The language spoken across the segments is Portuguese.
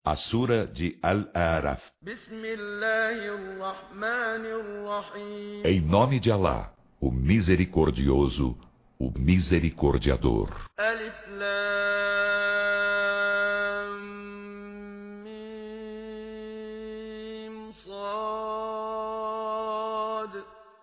A Sura de Al-A'raf. Em nome de Alá, o Misericordioso, o Misericordiador. Alif Lam Mim Sad.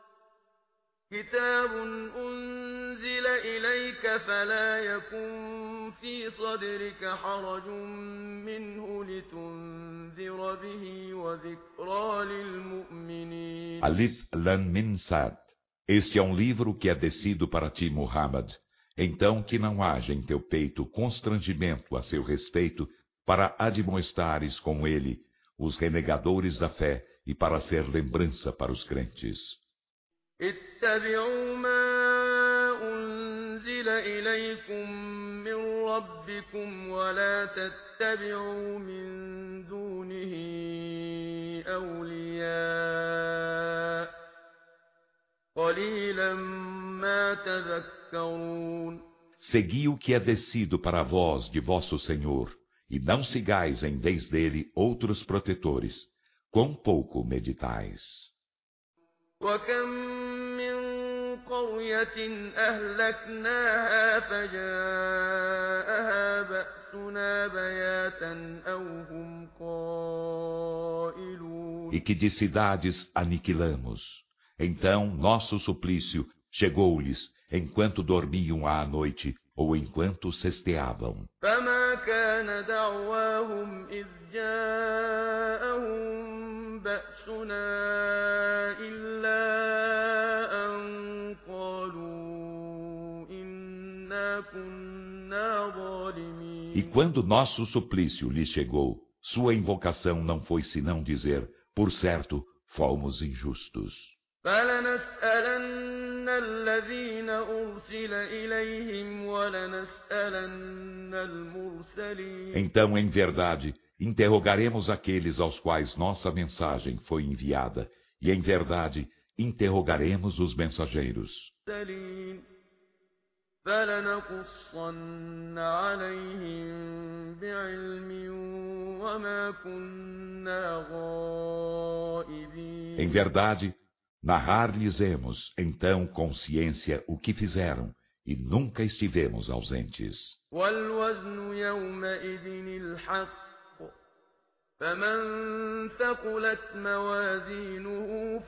كتاب أنزل إليك فلا يكن في صدرك حرج منه لتنذر به وذكرى للمؤمنين. Alif Lam Mim Sad. Este é um livro que é descido para ti, Muhammad. Então que não haja em teu peito constrangimento a seu respeito, para admoestares com ele os renegadores da fé e para ser lembrança para os crentes. اتبعوا ما أنزل إليكم من ربكم ولا تتبعوا من دونه أولياء قليلا ما تذكرون. Segui o que é descido para vós de vosso Senhor, e não sigais em vez dele outros protetores. Quão pouco meditais. وكم من قرية أهلكناها فجاءها بأسنا بياتا أو هم قائلون. E que de cidades aniquilamos. Então nosso suplício chegou-lhes enquanto dormiam à noite ou enquanto cesteavam. فما كان دعواهم إذ جاءهم بأسنا إلا أن قالوا إنا كنا ظالمين. E quando nosso suplício lhes chegou, sua invocação não foi senão dizer: por certo, fomos injustos. فلنسألن الذين أرسل إليهم ولنسألن المرسلين. Então, em verdade, interrogaremos aqueles aos quais nossa mensagem foi enviada, e em verdade, interrogaremos os mensageiros. فلنقصن عليهم بعلم وما كنا غائبين. Em verdade, narrar-lhes-emos então com ciência o que fizeram, e nunca estivemos ausentes. والوزن يومئذ الحق فمن ثقلت موازينه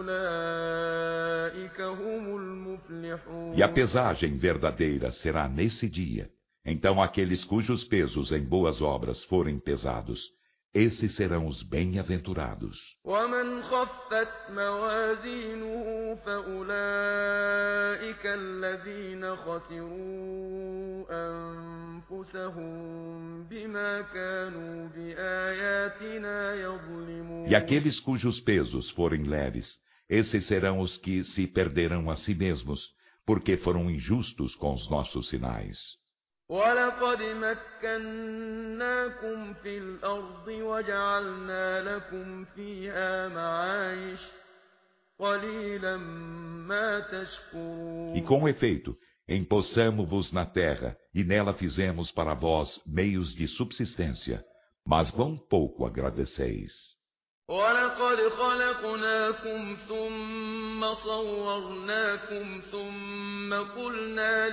فأولئك هم المفلحون. E a pesagem verdadeira será nesse dia. Então aqueles cujos pesos em boas obras forem pesados, esses serão os bem-aventurados. ومن خفت موازينه فأولئك الذين خسروا أنفسهم بما كانوا بآياتنا يظلمون. E aqueles cujos pesos forem leves, esses serão os que se perderão a si mesmos, porque foram injustos com os nossos sinais. وَلَقَدْ مَكَّنَّاكُمْ فِي الْأَرْضِ وَجَعَلْنَا لَكُمْ فِيهَا مَعَايِشَ قَلِيلًا مَا تَشْكُرُونَ. E com efeito, empossamo-vos na terra, e nela fizemos para vós meios de subsistência, mas quão pouco agradeceis. وَلَقَدْ خَلَقْنَاكُمْ ثُمَّ صَوَّرْنَاكُمْ ثُمَّ قُلْنَا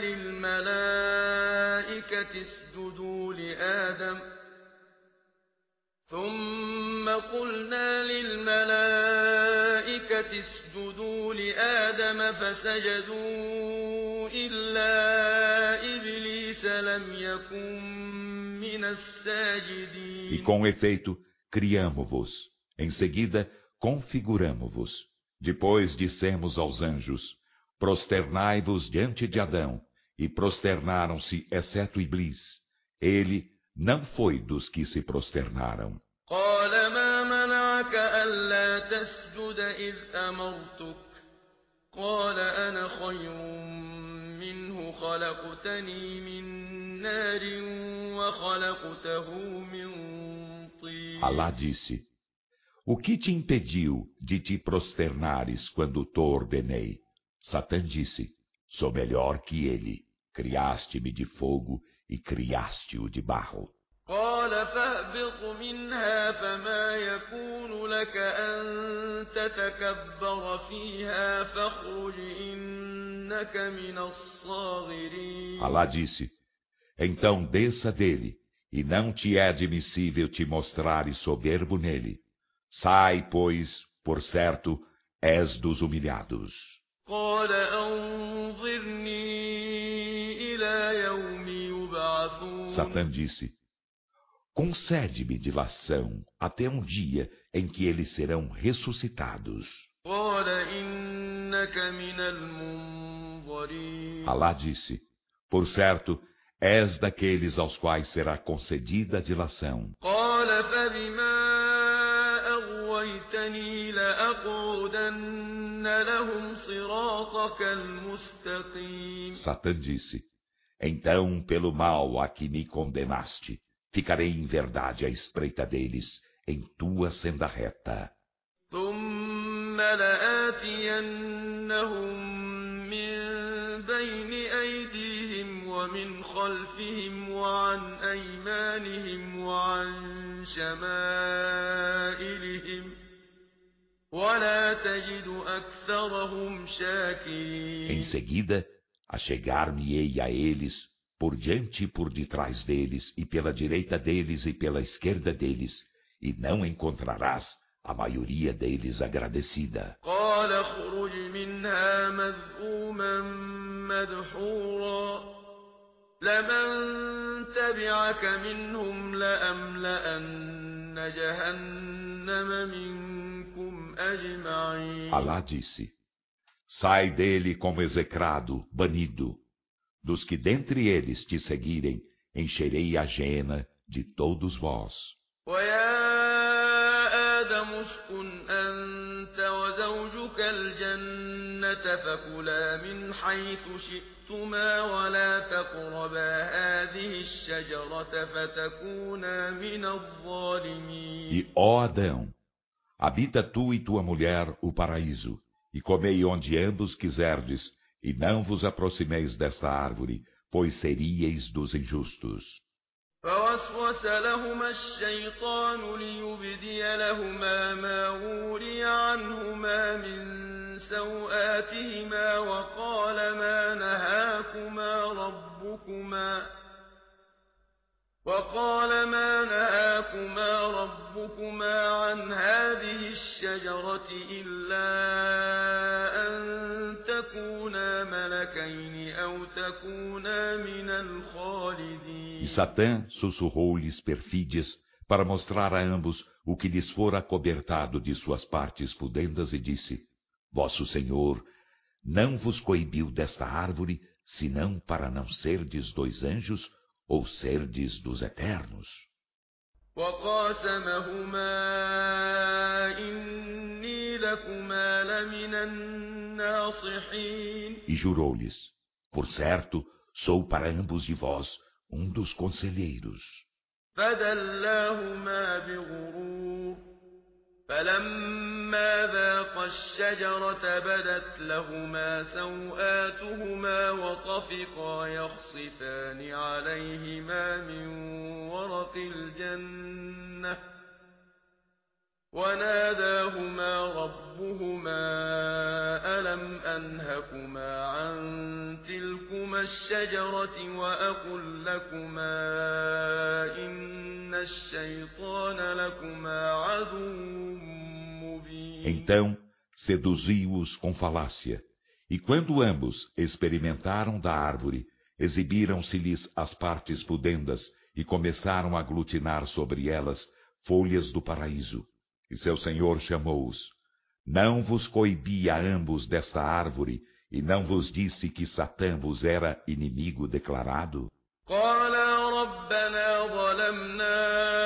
لِلْمَلَائِكَةِ اسْجُدُوا لِآدَمَ فَسَجَدُوا إِلَّا إِبْلِيسَ لَمْ يَكُن مِّنَ السَّاجِدِينَ. E com efeito, criamo-vos. Em seguida, configuramo-vos. Depois dissemos aos anjos: prosternai-vos diante de Adão. E prosternaram-se, exceto Iblis. Ele não foi dos que se prosternaram. قال ما منعك ألا تسجد إذ أمرتك قال أنا خير منه خلقتني من نار وخلقته من طين. Alá disse: o que te impediu de te prosternares quando te ordenei? Satã disse: sou melhor que ele. Criaste-me de fogo e criaste-o de barro. قال قال فاهبط منها فما يكون لك أن تتكبر فيها فاخرج إنك من الصاغرين. Alá disse: então desça dele, e não te é admissível te mostrares soberbo nele. Sai, pois, por certo, és dos humilhados. قال أنظرني إلى يوم يبعثون. Satã disse: concede-me dilação até um dia em que eles serão ressuscitados. قال إنك من المنظرين. Alá disse: por certo, és daqueles aos quais será concedida a dilação. قال فبما أغويتني لأقعدن لهم صراطك المستقيم. Satã disse: então, pelo mal a que me condenaste, ficarei em verdade à espreita deles, em tua senda reta. ثم لآتينهم من بين أيديهم ومن خلفهم وعن أيمانهم وعن شمائلهم ولا تجد أكثرهم شاكرين. Em seguida, achegar-me-ei a eles, por diante e por detrás deles, e pela direita deles e pela esquerda deles, e não encontrarás a maioria deles agradecida. قال اخرج منها مذءوما مدحورا لمن تبعك منهم لأملأن جهنم منكم أجمعين. Alá disse: sai dele como execrado, banido. Dos que dentre eles te seguirem, encherei a Geena de todos vós. آدم اسكن أنت وزوجك الجنة فكلا من حيث شئتما ولا تقربا هذه الشجرة فتكونا من الظالمين. E, ó Adão, habita tu e tua mulher o paraíso, e comei onde ambos quiserdes, e não vos aproximeis desta árvore, pois seríeis dos injustos. فوسوس لهما الشيطان ليبدي لهما ما وري عنهما من سوآتهما وقال ما نهاكما ربكما عن هذه الشجرة إلا أن تكونا ملكين أو تكونا من الخالدين. E Satã sussurrou-lhes perfídias para mostrar a ambos o que lhes fora acobertado de suas partes pudendas e disse: vosso Senhor não vos coibiu desta árvore, senão para não serdes dois anjos ou serdes dos eternos. وقاسمهما إني لكما لمن الناصحين. E jurou-lhes: por certo, sou para ambos de vós dos conselheiros. فدلاهما بغرور فلما ذاقا الشجرة بدت لهما سوآتهما وطفقا يخصفان عليهما من ورق الجنة وناداهما ربهما ألم أنهكما عن تلكما الشجرة وأقل لكما إن الشيطان لكما عدو مبين. Então seduziu-os com falácia, e quando ambos experimentaram da árvore, exibiram-se-lhes as partes pudendas e começaram a aglutinar sobre elas folhas do paraíso. E seu Senhor chamou-os: não vos coibi a ambos desta árvore, e não vos disse que Satã vos era inimigo declarado? قالا ربنا ظلمنا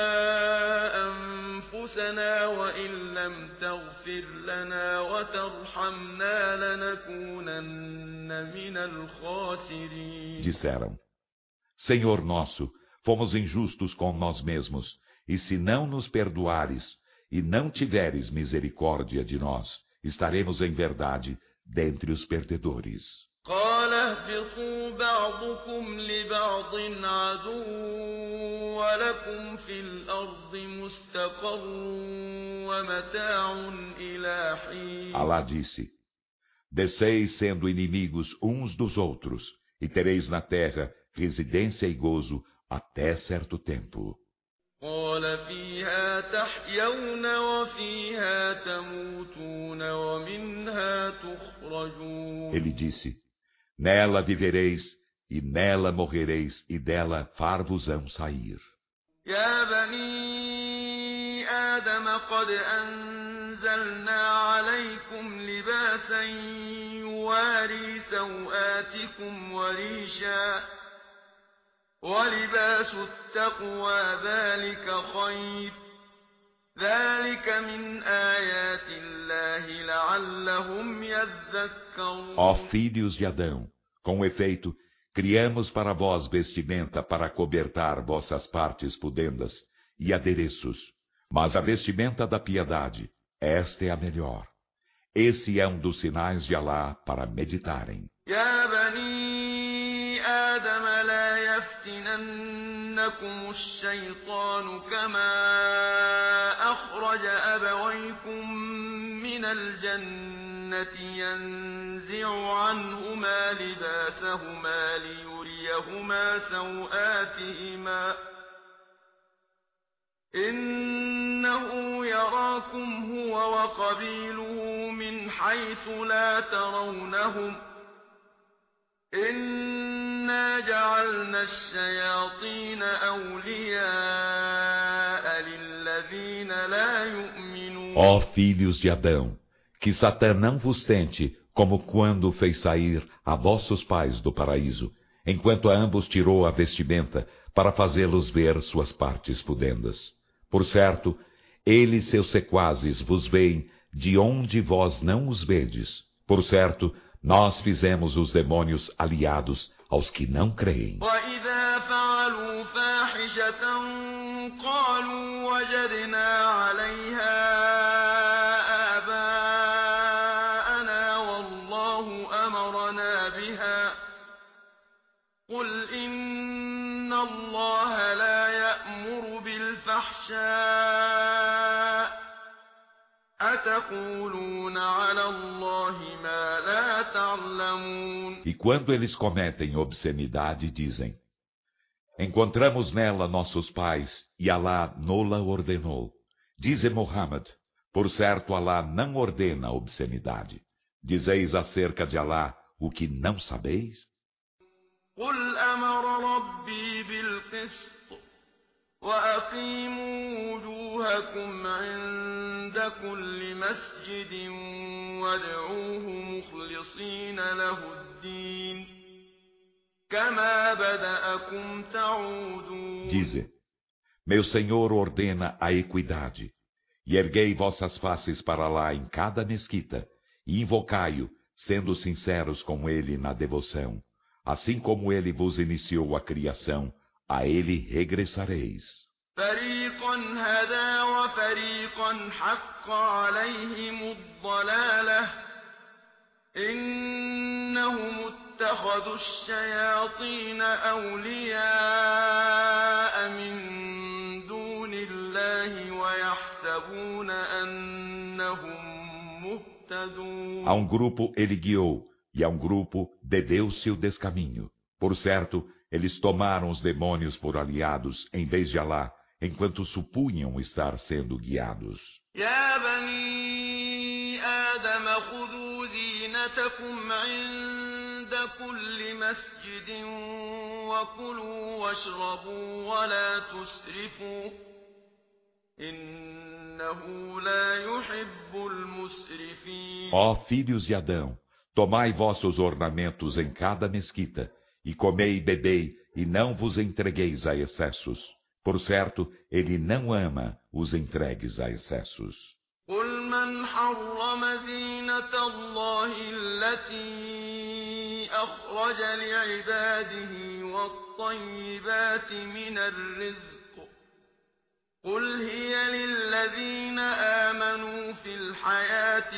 أنفسنا وإن لم تغفر لنا وترحمنا لنكونن من الخاسرين. Disseram: Senhor nosso, fomos injustos com nós mesmos, e se não nos perdoares e não tiveres misericórdia de nós, estaremos em verdade dentre os perdedores. قال اهبطوا بعضكم لبعض عدو ولكم في الأرض مستقر ومتاع إلى حين. Alá disse: Desceis sendo inimigos uns dos outros, e tereis na terra residência e gozo até certo tempo. قال فيها تحيون وفيها تموتون ومنها تخرجون. Ele disse: Nela vivereis, e nela morrereis, e dela far-vos-ão sair. يا بني آدم قد أنزلنا عليكم لباسا يواري سوآتكم وريشا ولباس التقوى ذلك خير ذلك من آيات الله لعلهم يذكرون. Ó filhos de Adão, com efeito, criamos para vós vestimenta para cobertar vossas partes pudendas e adereços, mas a vestimenta da piedade, esta é a melhor. Esse é um dos sinais de Alá para meditarem. يا بني آدم لا يفتننكم الشيطان كما أخرج أبويكم من الجنة ينزع عنهما لباسهما ليريهما سوآتهما إنه يراكم هو وقبيله من حيث لا ترونهم إنا جعلنا الشياطين أولياء للذين لا يؤمنون. Ó filhos de Adão, que Satã não vos tente, como quando fez sair a vossos pais do paraíso, enquanto a ambos tirou a vestimenta para fazê-los ver suas partes pudendas. Por certo, ele e seus sequazes vos veem de onde vós não os vedes. Por certo, nós fizemos os demônios aliados aos que não creem. وَإِذَا فَعَلُوا فَاحِشَةً قَالُوا وَجَدْنَا عَلَيْهَا آبَاءَنَا وَاللَّهُ أَمَرَنَا بِهَا قُلْ إِنَّ اللَّهَ لَا يَأْمُرُ بِالْفَحْشَاءِ أَتَقُولُونَ عَلَى اللَّهِ مَا لَا تَعْلَمُونَ. E quando eles cometem obscenidade, dizem: Encontramos nela nossos pais, e Alá nola ordenou. Dize Muhammad: Por certo, Alá não ordena obscenidade. Dizeis acerca de Alá o que não sabeis? قُلْ أَمَرَ رَبِّي بِالْقِسْطِ وَأَقِيمُوا وُجُوهَكُمْ عِندَ كُلِّ مَسْجِدٍ وَادْعُوهُ مُخْلِصِينَ لَهُ الدِّينَ كَمَا بَدَأَكُمْ تَعُودُونَ. Dize: Meu Senhor ordena a equidade, e erguei vossas faces para lá em cada mesquita, e invocai-o, sendo sinceros com ele na devoção. Assim como ele vos iniciou a criação, a ele regressareis. فَرِيقًا هَدَى وَفَرِيقًا حَقَّ عَلَيْهِمُ الضَّلَالَةُ إِنَّهُمُ اتَّخَذُوا الشَّيَاطِينَ أَوْلِيَاءَ مِن دُونِ اللَّهِ وَيَحْسَبُونَ أَنَّهُم مُّهْتَدُونَ. A um grupo ele guiou, e a um grupo dedeu-se o descaminho. Por certo, eles tomaram os demônios por aliados, em vez de Alá, enquanto supunham estar sendo guiados. يا بني آدم خذوا زينتكم عند كل مسجد وكلوا واشربوا ولا تسرفوا إنه لا يحب المسرفين. Ó filhos de Adão, tomai vossos ornamentos em cada mesquita, e comei e bebei, e não vos entregueis a excessos. Por certo, ele não ama os entregues a excessos. قل من حرم زينة الله التي أخرج لعباده والطيبات من الرزق قل هي للذين آمنوا في الحياة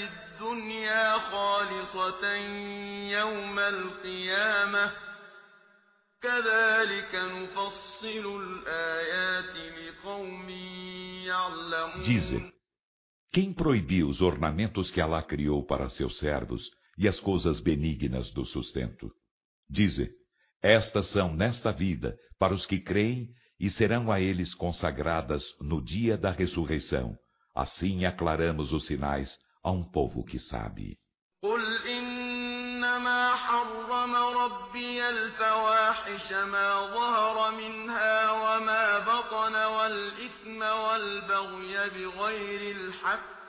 الدنيا خالصة يوم القيامة كذلك نفصل الآيات لقوم يعلمون. Dize, quem proibiu os ornamentos que Alá criou para seus servos e as coisas benignas do sustento? Dize, estas são nesta vida para os que creem e serão a eles consagradas no dia da ressurreição. Assim aclaramos os sinais a um povo que sabe. قل إنما حرم ربي الفواحش ما ظهر منها وما بطن والإثم والبغي بغير الحق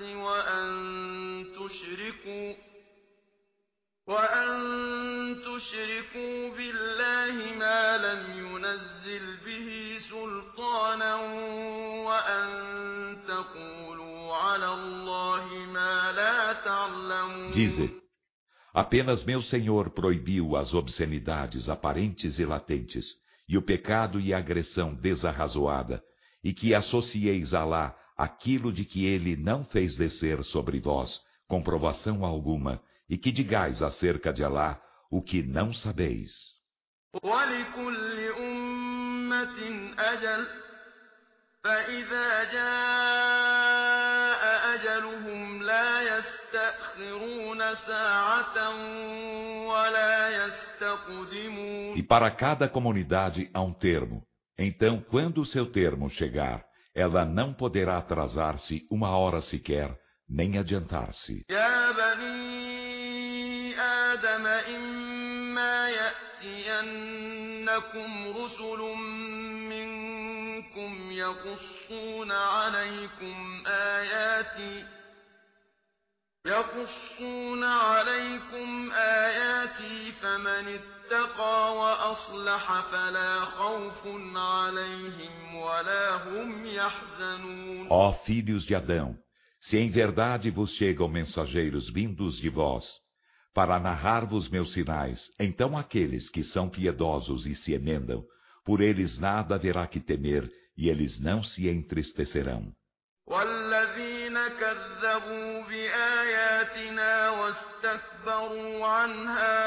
وأن تشركوا بالله ما لم ينزل به سلطانا وأن تقولوا على الله ما لا تعلمون. Dize, apenas meu Senhor proibiu as obscenidades aparentes e latentes, e o pecado e a agressão desarrazoada, e que associeis a Alá aquilo de que ele não fez descer sobre vós comprovação alguma, e que digais acerca de Alá o que não sabeis. وَلِكُلِّ أُمَّةٍ أَجَلٌ فَإِذَا جَاءَ أَجَلُهُمْ لَا يَسْتَأْخِرُونَ سَاعَةً وَلَا يَسْتَقْدِمُونَ. E para cada comunidade há um termo. Então, quando o seu termo chegar, ela não poderá atrasar-se uma hora sequer, nem adiantar-se. يَا بَنِي آدَمَ إِمَّا يَأْتِيَنَّكُمْ رُسُلٌ مِّنكُمْ يَقُصُّونَ عليكم آياتي فمن اتقى وأصلح فلا خوف عليهم ولا هم يحزنون. Ó filhos de Adão, se em verdade vos chegam mensageiros vindos de vós, para narrar-vos meus sinais, então aqueles que são piedosos e se emendam, por eles nada haverá que temer, e eles não se entristecerão. والذين كذبوا بآياتنا واستكبروا عنها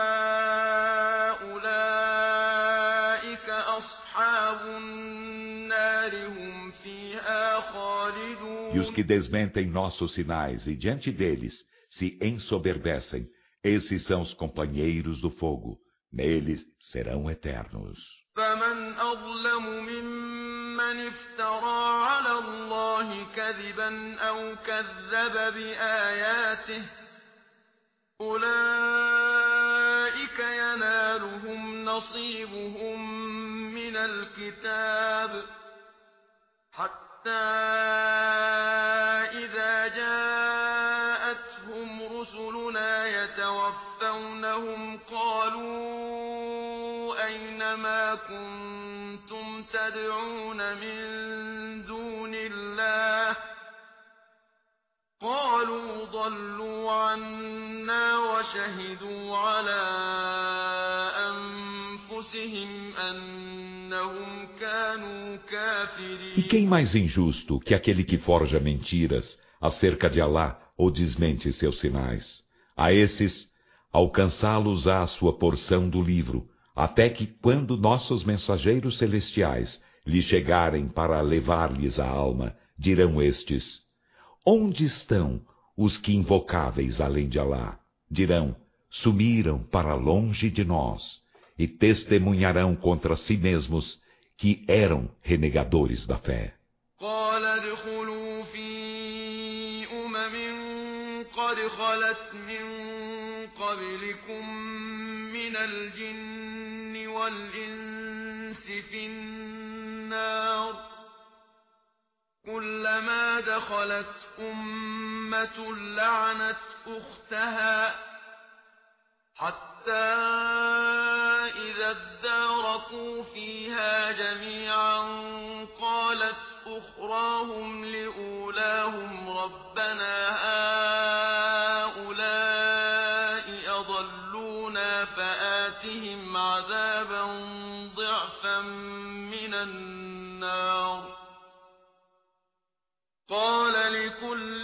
أولئك أصحاب النار هم فيها خالدون. E os que desmentem nossos sinais e diante deles se ensoberbecem, esses são os companheiros do fogo, neles serão eternos. فمن أظلم ممن افترى على الله كذبا أو كذب بآياته أولئك ينالهم نصيبهم من الكتاب حتى إذا جاءتهم رسلنا يتوفونهم قالوا أين ما كنتم تدعون من دون الله قالوا ضلوا عنا وشهدوا على أنفسهم أنهم كانوا كافرين. E quem mais injusto que aquele que forja mentiras acerca de Alá ou desmente seus sinais? A esses, alcançá-los-á a sua porção do livro, até que, quando nossos mensageiros celestiais lhes chegarem para levar-lhes a alma, dirão estes: onde estão os que invocáveis além de Alá? Dirão: sumiram para longe de nós, e testemunharão contra si mesmos que eram renegadores da fé. قال ادخلوا في قد خلت من قبلكم من الجن والإنس في النار كلما دخلت أمة لعنت أختها حتى إذا اداركوا فيها جميعا قالت أخراهم لأولاهم ربنا هؤلاء أضلونا فآتهم عذابا ضعفا من النار قال لكل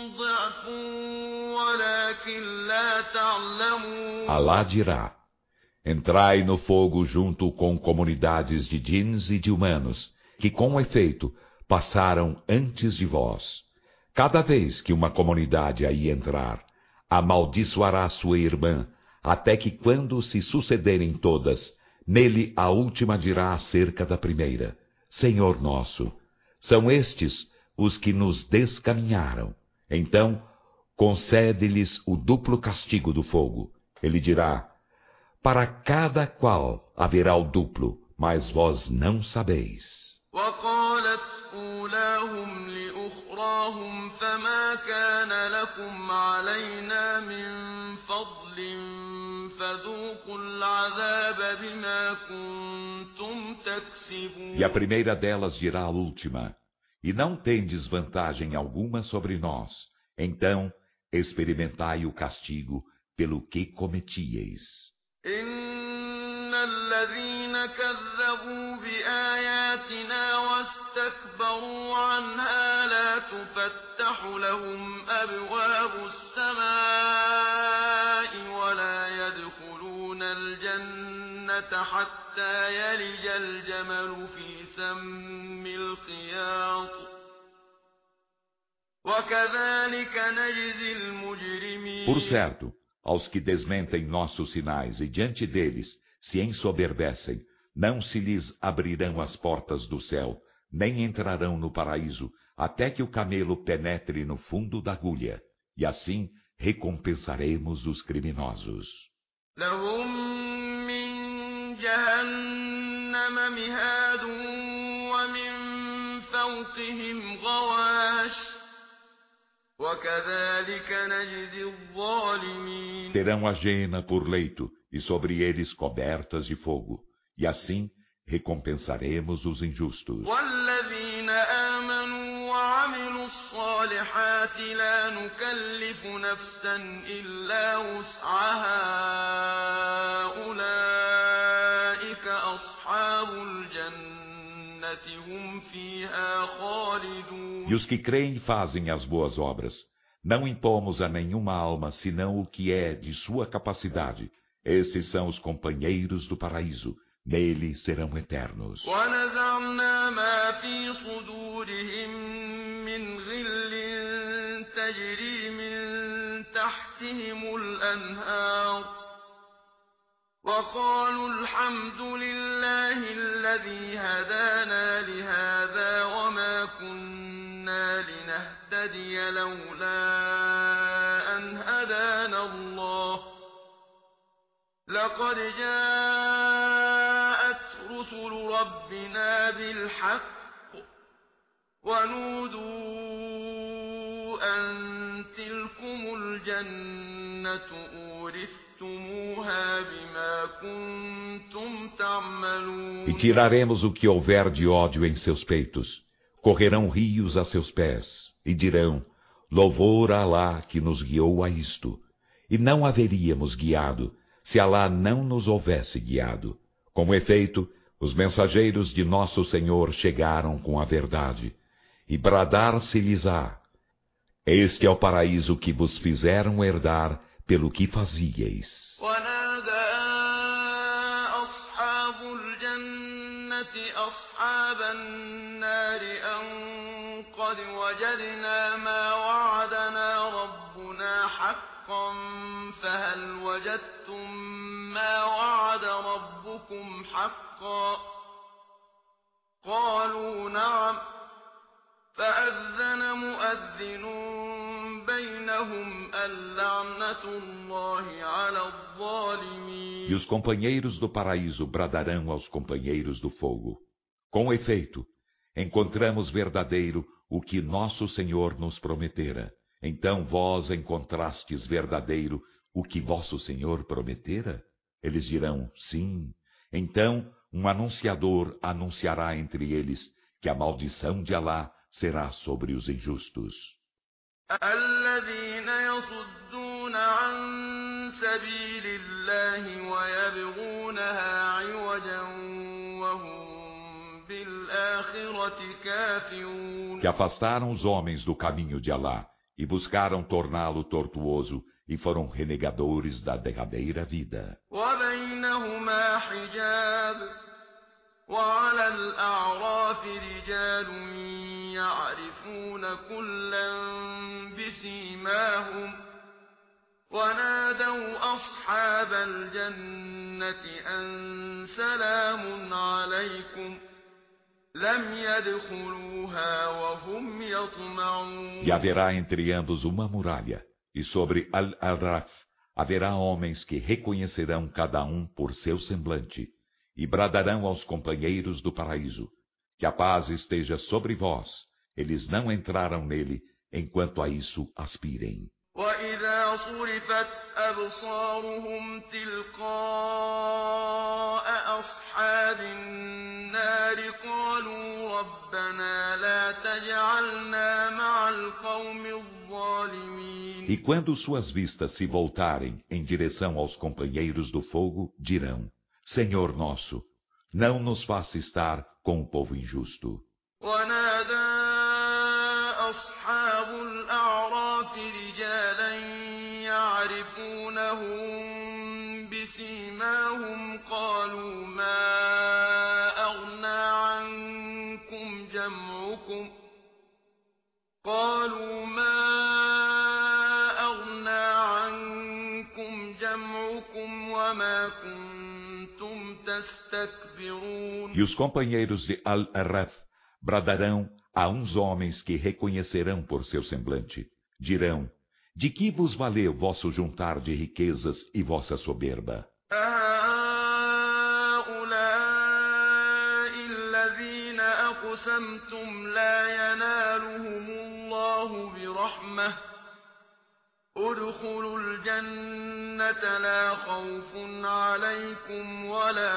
ضعف ولكن لا تعلمون. Alá dirá: Entrai no fogo junto com comunidades de djinns e de humanos, que com efeito passaram antes de vós. Cada vez que uma comunidade aí entrar, amaldiçoará sua irmã, até que quando se sucederem todas, nele a última dirá acerca da primeira: Senhor nosso, são estes os que nos descaminharam. Então, concede-lhes o duplo castigo do fogo. Ele dirá: para cada qual haverá o duplo, mas vós não sabeis. وقالت أولاهم لأخراهم فما كان لكم علينا من فضل فذوقوا العذاب بما كنتم تكسبون. E a primeira delas dirá à última: e não tendes vantagem alguma sobre nós, então experimentai o castigo pelo que cometieis. إن الذين كذبوا بآياتنا واستكبروا عنها لا تفتح لهم أبواب السماء ولا يدخلون الجنة حتى يلج الجمل في سم الخياط وكذلك نجزي المجرمين. Por certo, aos que desmentem nossos sinais e diante deles se ensoberbecem, não se lhes abrirão as portas do céu, nem entrarão no paraíso, até que o camelo penetre no fundo da agulha, e assim recompensaremos os criminosos. لهم من جهنم مهاد ومن فوقهم غواش وكذلك نجزي الظالمين. Terão a jena por leito, e sobre eles cobertas de fogo, e assim recompensaremos os injustos. والذين آمنوا وعملوا الصالحات لا نكلف نفسا إلا وسعها أولئك أصحاب الجنة هم فيها خالدون. E os que creem e fazem as boas obras, não impomos a nenhuma alma senão o que é de sua capacidade. Esses são os companheiros do paraíso, nele serão eternos. ونزعنا ما في صدورهم من غل تجري من تحتهم الأنهار وقالوا الحمد لله الذي هدانا لهذا وما كنا لنهتدي لولا أن هدانا الله لقد جاءت رسل ربنا بالحق ونودوا أن تلكم الجنة أورثتموها بما كنتم تعملون. E tiraremos o que houver de ódio em seus peitos. Correrão rios a seus pés, e dirão: louvor a Alá que nos guiou a isto. E não haveríamos guiado, se Alá não nos houvesse guiado. Com efeito, os mensageiros de nosso Senhor chegaram com a verdade, e bradar-se-lhes-á: este é o paraíso que vos fizeram herdar pelo que fazieis. ونادى أصحاب الجنة أصحاب النار أن قد وجدنا ما وعدنا ربنا حقا فهل وجدتم ما وعد ربكم حقا قالوا نعم فأذن مؤذن بينهم اللعنة الله على الظالمين. E os companheiros do paraíso bradarão aos companheiros do fogo: com efeito, encontramos verdadeiro o que nosso Senhor nos prometera. Então vós encontrastes verdadeiro o que vosso Senhor prometera? Eles dirão: sim. Então um anunciador anunciará entre eles que a maldição de Alá será sobre os injustos. الذين يصدون عن سبيل الله ويبغونها عوجا وهم بالآخرة كافرون. Que afastaram os homens do caminho de Alá e buscaram torná-lo tortuoso e foram renegadores da derradeira vida. وبينهم حجاب وعلى الأعراف رجال يعرفون كلا بسيماهم ونادوا أصحاب الجنة أن سلام عليكم لم يدخلوها وهم يطمعون. E haverá entre ambos uma muralha, e sobre Al-Araf haverá homens que reconhecerão cada um por seu semblante, e bradarão aos companheiros do paraíso, que a paz esteja sobre vós. Eles não entraram nele, enquanto a isso aspirem. وَإِذَا صُرِفَتْ أَبْصَارُهُمْ تِلْقَاءَ أَصْحَابِ النَّارِ قَالُوا رَبَّنَا لَا تَجْعَلْنَا مَعَ الْقَوْمِ الظَّالِمِينَ. E quando suas vistas se voltarem em direção aos companheiros do fogo, dirão: Senhor nosso, não nos faça estar com o povo injusto. ونادى أصحاب الأعراف رجالا يعرفونهم بسيماهم قالوا ما أغنى عنكم جمعكم وما كنتم تستكبرون. E os companheiros de Al-Araf bradarão a uns homens que reconhecerão por seu semblante. Dirão: de que vos valeu vosso juntar de riquezas e vossa soberba? هؤلاء الذين أقسمتم لا ينالهم الله برحمة ادخلوا الجنة لا خوف عليكم ولا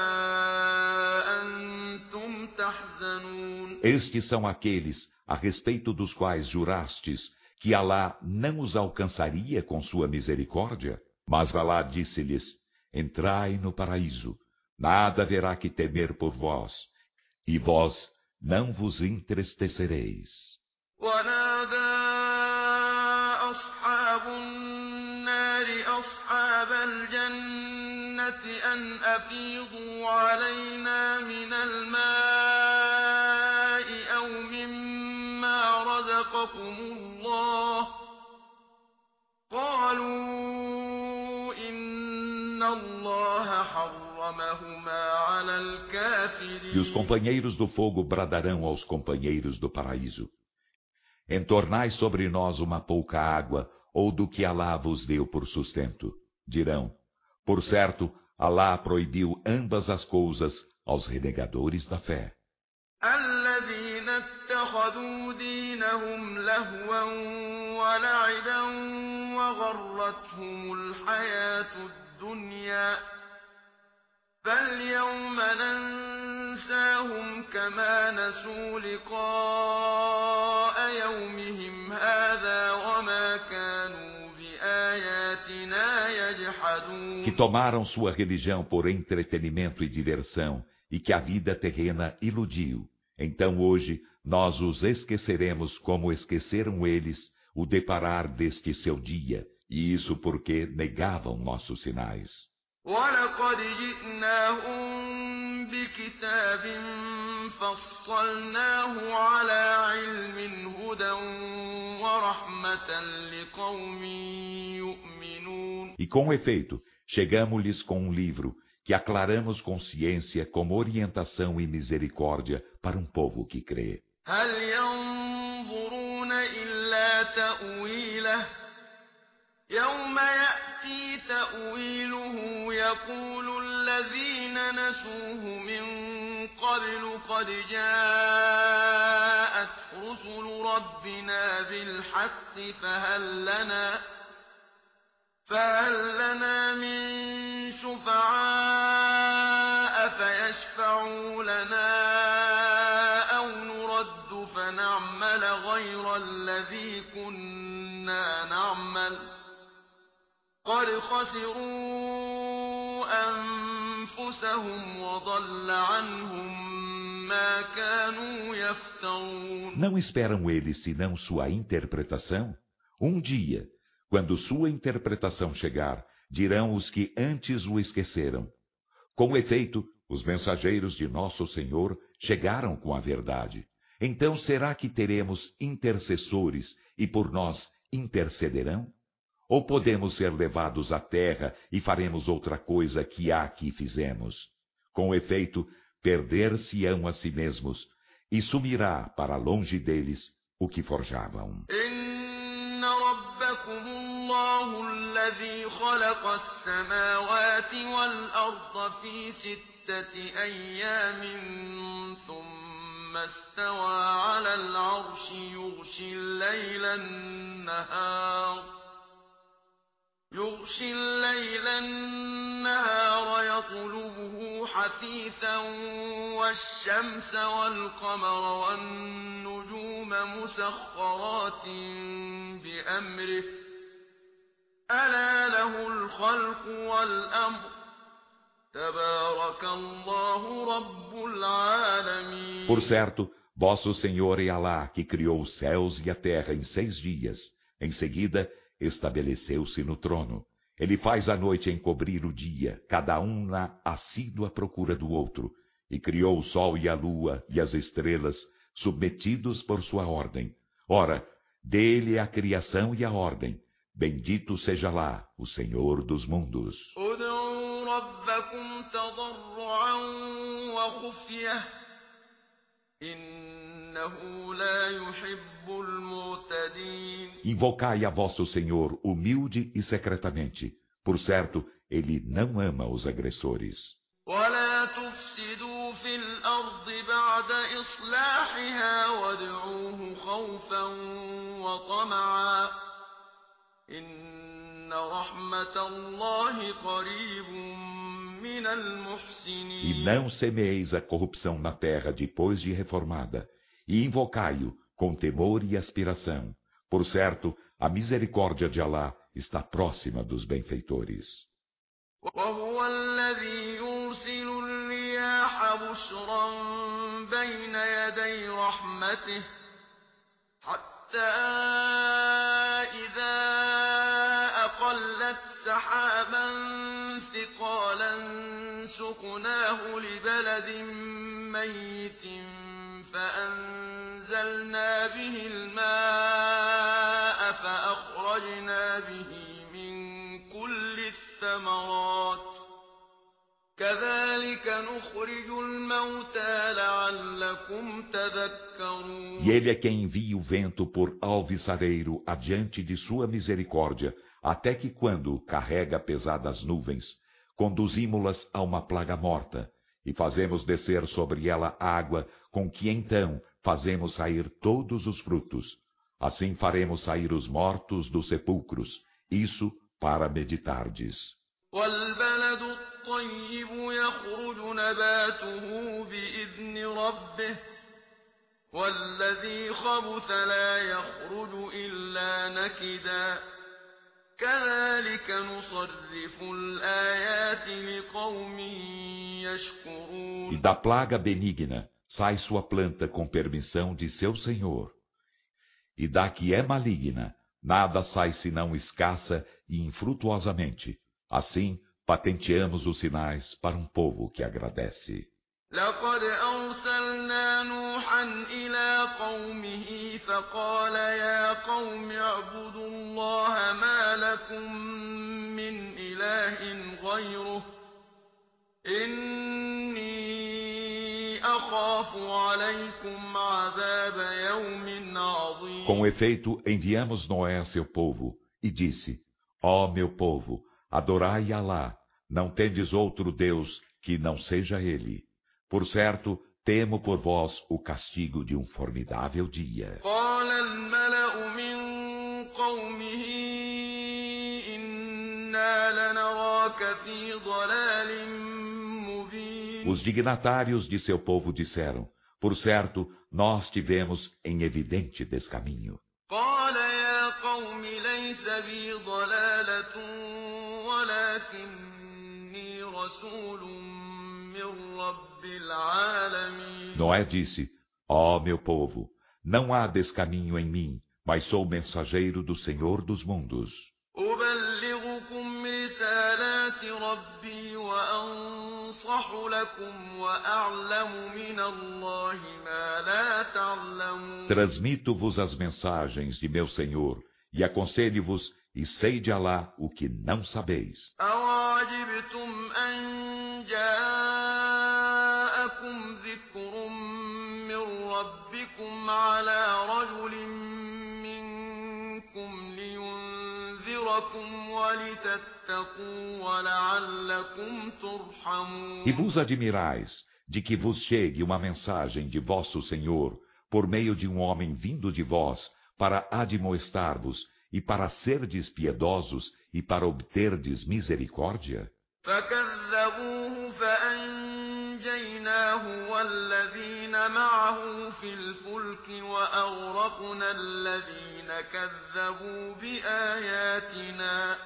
أنتم تحزنون. Estes são aqueles a respeito dos quais jurastes que Alá não os alcançaria com sua misericórdia? Mas Alá disse-lhes: entrai no paraíso, nada haverá que temer por vós, e vós não vos entristecereis. ونادى أصحاب النار أصحاب الجنة أن أفيضوا علينا من الماء أو مما رزقكم الله قالوا إن الله حرمهما على الكافرين. E os companheiros do fogo bradarão aos companheiros do paraíso: entornai sobre nós uma pouca água, ou do que Alá vos deu por sustento. Dirão: por certo, Alá proibiu ambas as coisas aos renegadores da fé. الذين اتخذوا دينهم لهوا ولعبا وغرتهم الحياة الدنيا فاليوم ننساهم كما نسوا لقاء يومهم هذا وما كانوا بآياتنا يجحدون. Que tomaram sua religião por entretenimento e diversão, e que a vida terrena iludiu. Então hoje nós os esqueceremos como esqueceram eles o deparar deste seu dia, e isso porque negavam nossos sinais. وَلَقَدْ جِئْنَاهُمْ بِكِتَابٍ فَصَّلْنَاهُ عَلَى عِلْمٍ هُدًى وَرَحْمَةً لِقَوْمٍ يُؤْمِنُونَ. E com efeito, chegamo-lhes com um livro que aclaramos com ciência como orientação e misericórdia para um povo que crê. هَلْ يَنظُرُونَ إِلَّا تَأْوِيلَهُ يَوْمَ يَأْتِي تَأْوِيلُهُ يَقُولُ الَّذِينَ نَسُوهُ مِن قَبْلُ قَدْ جَاءَتْ رُسُلُ رَبِّنَا بِالْحَقِّ فهل لنا من شفعاء فيشفعوا لنا أو نرد فنعمل غير الذي كنا نعمل قد خسروا أنفسهم وضل عنهم ما كانوا يفترون. Não esperam eles senão sua interpretação? Um dia, quando sua interpretação chegar, dirão os que antes o esqueceram: Com efeito, os mensageiros de nosso Senhor chegaram com a verdade. Então será que teremos intercessores e por nós intercederão? Ou podemos ser levados à terra e faremos outra coisa que aqui fizemos? Com efeito, perder-se-ão a si mesmos, e sumirá para longe deles o que forjavam. إن ربكم الله الذي خلق السماوات والأرض في 6 أيام ثم استوى على العرش يغشي الليل النهار يطلبه حثيثا والشمس والقمر والنجوم مسخرات بأمره ألا له الخلق والأمر تبارك الله رب العالمين. Por certo, vosso Senhor é Alá, que criou os céus e a terra em 6 dias. Em seguida, estabeleceu-se no trono. Ele faz a noite encobrir o dia, cada um na assídua procura do outro, e criou o sol e a lua e as estrelas, submetidos por sua ordem. Ora, dele é a criação e a ordem. Bendito seja lá o Senhor dos mundos. Invocai a vosso Senhor humilde e secretamente. Por certo, ele não ama os agressores. ولا تفسدوا في الأرض بعد إصلاحها وادعوه خوفا وطمعا إن رحمة الله قريب من المحسنين. E não semeeis a corrupção na terra depois de reformada, e invocai-o com temor e aspiração. Por certo, a misericórdia de Alá está próxima dos benfeitores. وهو الذي يرسل الرياح بشرا بين يدي رحمته حتى إذا أقلت سحابا ثقالا سقناه لبلد ميت فأنزلنا به الماء فأخرجنا به من كل الثمرات كذلك نخرج الموتى لعلكم تذكرون. E ele é quem envia o vento por alviçareiro adiante de sua misericórdia, até que quando carrega pesadas nuvens, conduzimo-las a uma plaga morta, e fazemos descer sobre ela água, com que então fazemos sair todos os frutos. Assim faremos sair os mortos dos sepulcros, isso para meditardes. والبلد الطيب يخرج نباته بإذن ربه والذي خبث لا يخرج إلا نكدا كذلك نصرف الآيات لقوم يشكرون. E da plaga benigna sai sua planta com permissão de seu Senhor. E da que é maligna, nada sai senão escassa e infrutuosamente. Assim, patenteamos os sinais para um povo que agradece. لقد أرسلنا نوحا إلى قومه فقال يا قوم اعبدوا الله ما لكم من إله غيره إني أخاف عليكم عذاب يوم عظيم. Com efeito, enviamos Noé a seu povo, e disse, ó meu povo, adorai Alá, não tendes outro Deus que não seja Ele. Por certo, temo por vós o castigo de um formidável dia. قال الملأ من قومه إنا لنراك في ضلال مبين. Os dignatários de seu povo disseram, por certo, nós tivemos em evidente descaminho. قال يا قوم ليس بي ضلالة ولكني رسول من رب العالمين. Noé disse, ó meu povo, não há descaminho em mim, mas sou mensageiro do Senhor dos mundos. أبلغكم رسالات ربي وأنصح لكم وأعلم من الله ما لا تعلمون. Transmito-vos as mensagens de meu Senhor, e aconselho-vos, e sei de Alá o que não sabeis. أَوَعَجِبْتُمْ أَن جَاءَكُمْ ذِكْرٌ مِّن رَّبِّكُمْ عَلَىٰ رَجُلٍ مِّنكُمْ لِيُنذِرَكُمْ وَلِتَتَّقُوا وَلَعَلَّكُمْ تُرْحَمُونَ. E vos admirais de que vos chegue uma mensagem de vosso Senhor, por meio de um homem vindo de vós, para admoestar-vos, e para serdes piedosos, e para obterdes misericórdia? فكذبوه فأنجيناه والذين معه في الفلك وأغرقنا الذين كذبوا بآياتنا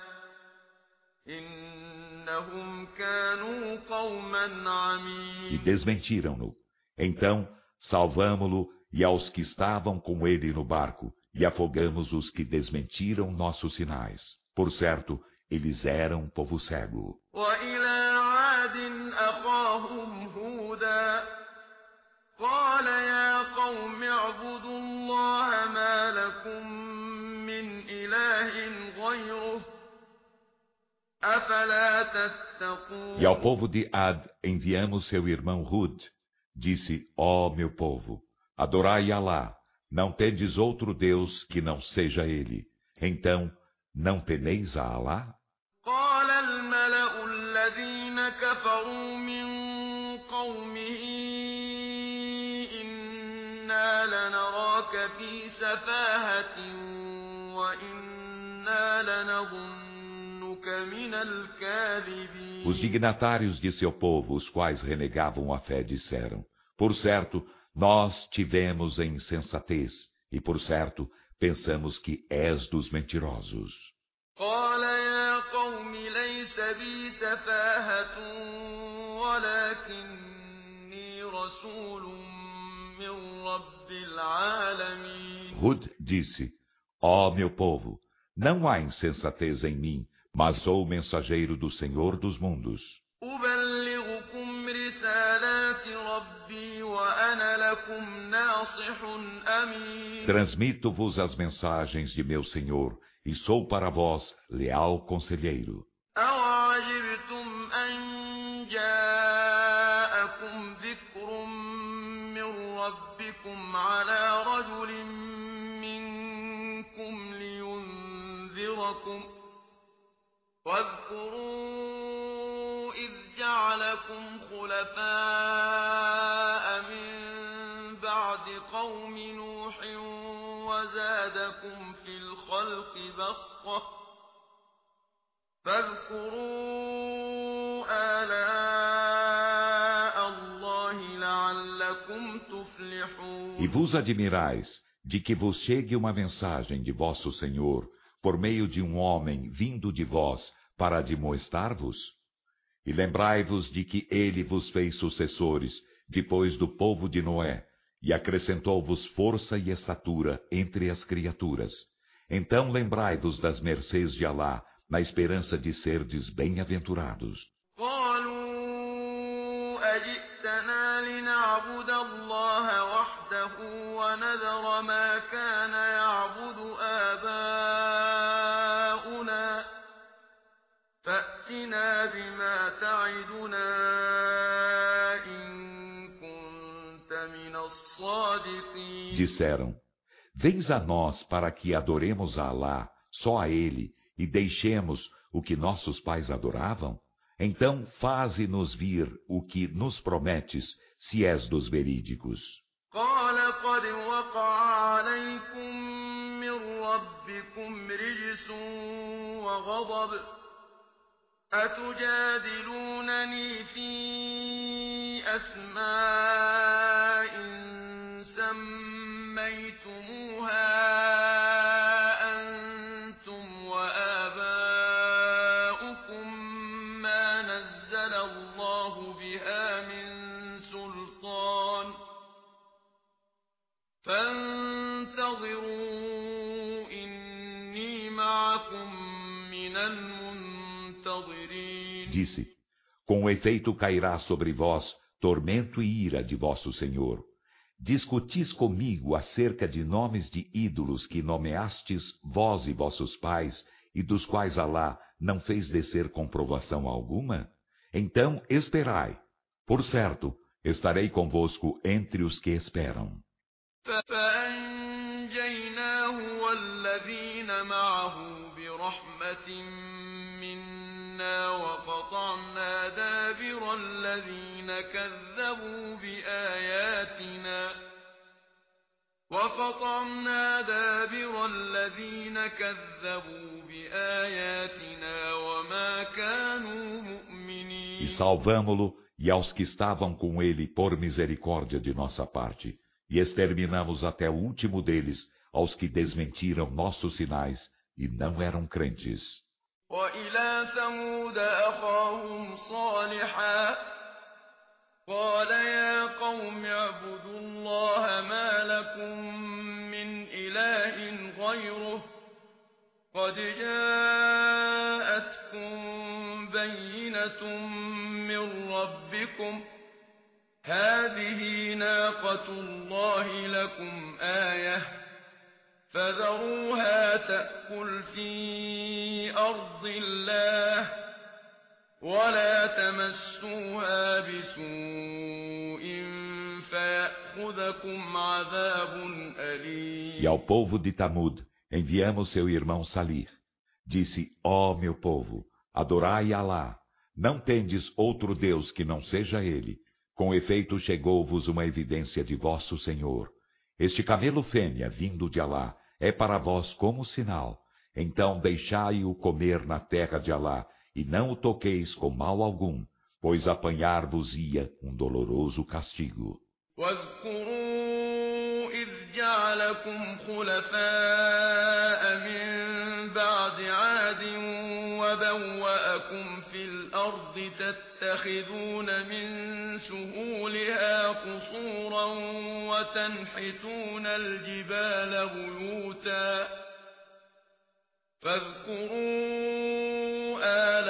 إنهم كانوا قوما عمين. E desmentiram-no. Então, salvamo-lo e aos que estavam com ele no barco, e afogamos os que desmentiram nossos sinais. Por certo, eles eram povo cego. وإلى عاد أخاهم هودا قال يا قوم اعبدوا الله ما لكم من إله غيره أفلا تتقون. E ao povo de Ad enviamos seu irmão Hud. Disse, ó meu povo, adorai Alá, não tendes outro Deus que não seja Ele. Então, não temeis a Alá? قال الملأ الذين كفروا من قومه إنا لنراك في سفاهة وإنا لنظنك من الكاذبين. Os dignatários de seu povo, os quais renegavam a fé, disseram, por certo, nós tivemos em insensatez, e por certo, pensamos que és dos mentirosos. قال يا قوم ليس بي سفاهة ولكني رسول من رب العالمين. Hud disse, ó meu povo, não há insensatez em mim, mas sou o mensageiro do Senhor dos mundos. أبلغكم رسالات ربي وأنا لكم ناصح أمين. Transmito-vos as mensagens de meu Senhor, e sou para vós leal conselheiro. أَوَعَجِبْتُمْ أَن جَاءَكُمْ ذِكْرٌ مِّن رَّبِّكُمْ عَلَىٰ رَجُلٍ مِّنكُمْ لِيُنذِرَكُمْ وَاذْكُرُوا إِذْ جَعَلَكُمْ خُلَفَاءَ مِن بَعْدِ قَوْمِ نُوحٍ وَزَادَكُمْ فِي الْخَلْقِ بَسْطَةً فاذكروا آلاء الله لعلكم تفلحون. E vos admirais de que vos chegue uma mensagem de vosso Senhor, por meio de um homem vindo de vós, para admoestar-vos? E lembrai-vos de que ele vos fez sucessores, depois do povo de Noé, e acrescentou-vos força e estatura entre as criaturas. Então lembrai-vos das mercês de Alá, na esperança de serdes bem-aventurados. قالوا أجئتنا لنعبد الله وحده ونذر ما كان يعبد آباؤنا فأتنا بما تعدنا إن كنت من الصادقين. Disseram, vens a nós para que adoremos a Alá, só a Ele, e deixemos o que nossos pais adoravam? Então faze-nos vir o que nos prometes, se és dos verídicos. قال قد وقع عليكم من ربكم رجس وغضب أتجادلونني في أسماء سميتموها فانتظروا إني معكم من المنتظرين. Disse, Com efeito cairá sobre vós tormento e ira de vosso Senhor. Discutis comigo acerca de nomes de ídolos que nomeastes vós e vossos pais, e dos quais Alá não fez descer comprovação alguma? Então esperai. Por certo, estarei convosco entre os que esperam. فأنجيناه والذين معه برحمة منا وقطعنا دابر الذين كذبوا بآياتنا وما كانوا مؤمنين. E salvamo-lo e aos que estavam com ele por misericórdia de nossa parte, e exterminamos até o último deles, aos que desmentiram nossos sinais e não eram crentes. وإلى ثمود أخاهم صالحا قال يا قوم اعبدوا الله ما لكم من إله غيره قد جاءتكم بينة من ربكم هذه ناقة الله لكم آية فذروها تأكل في أرض الله ولا تمسوها بسوء فيأخذكم عذاب أليم. E ao povo de Tamud enviamos seu irmão Salih. Disse: ó meu povo, adorai Alá. Não tendes outro Deus que não seja Ele. Com efeito chegou-vos uma evidência de vosso Senhor. Este camelo fêmea vindo de Alá é para vós como sinal. Então deixai-o comer na terra de Alá, e não o toqueis com mal algum, pois apanhar-vos-ia doloroso castigo. واذكروا إذ جعلكم خلفاء من بعد عاد وبوأكم في الأرض تتخذون من سهولها قصورا وتنحتون الجبال بيوتا فاذكروا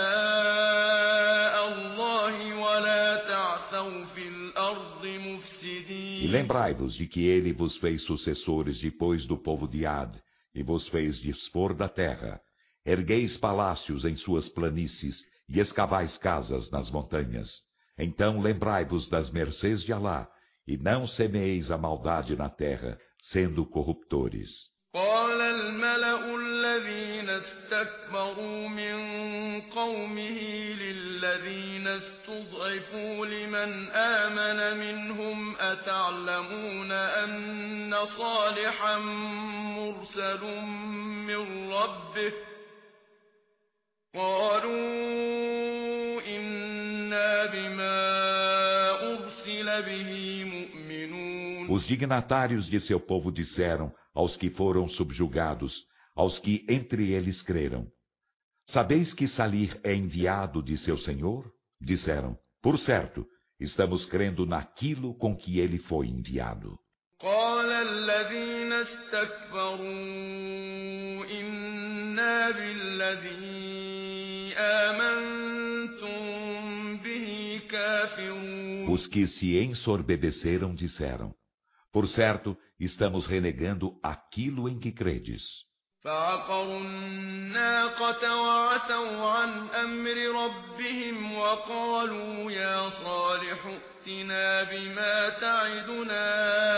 آلاء الله ولا تعثوا في الأرض مفسدين. E lembrai-vos de que ele vos fez sucessores depois do povo de Ad, e vos fez dispor da terra. Ergueis palácios em suas planícies, e escavais casas nas montanhas. Então lembrai-vos das mercês de Alá, e não semeeis a maldade na terra, sendo corruptores. قال الملأ الذين استكبروا من قومه للذين استضعفوا لمن آمن منهم أتعلمون أن صالحا مرسل من ربه قالوا إنا بما أرسل به مؤمنون. Os dignatários de seu povo disseram aos que foram subjugados, aos que entre eles creram: sabeis que Salih é enviado de seu Senhor? Disseram: por certo, estamos crendo naquilo com que ele foi enviado. قال الذين استكبروا إنا بالذي آمنتم به كافرون. Os que se ensorbebeceram disseram: por certo, estamos renegando aquilo em que credes. فعقروا الناقة وعتوا عن أمر ربهم وقالوا يا صالح ائتنا بما تعدنا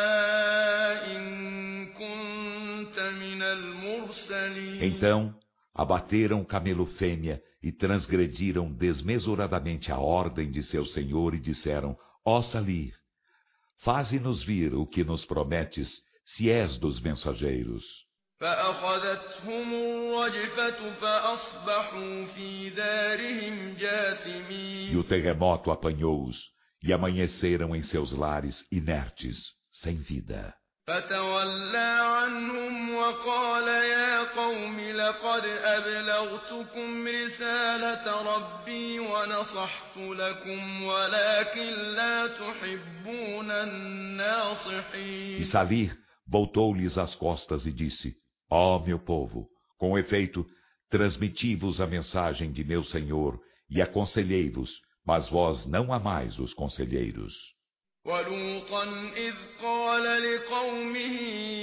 إن كنت من المرسلين. Então, abateram o camelo fêmea e transgrediram desmesuradamente a ordem de seu Senhor e disseram: ó Salih, faze-nos vir o que nos prometes, se és dos mensageiros. فأخذتهم الرجفة فأصبحوا في دارهم جاثمين. E o terremoto apanhou-os, e amanheceram em seus lares inertes, sem vida. فتولى عنهم وقال يا قوم لقد أبلغتكم رسالة ربي ونصحت لكم ولكن لا تحبون الناصحين. E Salih voltou-lhes as costas e disse: ó meu povo, com efeito, transmiti-vos a mensagem de meu Senhor e aconselhei-vos, mas vós não amais os conselheiros. ولوطا إذ قال لقومه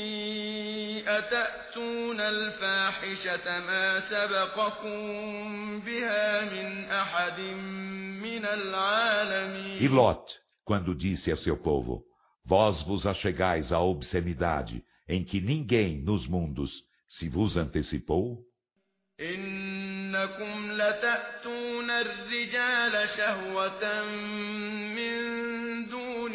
أتأتون الفاحشة ما سبقكم بها من أحد من العالمين. E Lot, quando disse a seu povo, vós vos achegais à obscenidade, em que ninguém nos mundos se vos antecipou? إنكم لتأتون الرجال شهوة من دون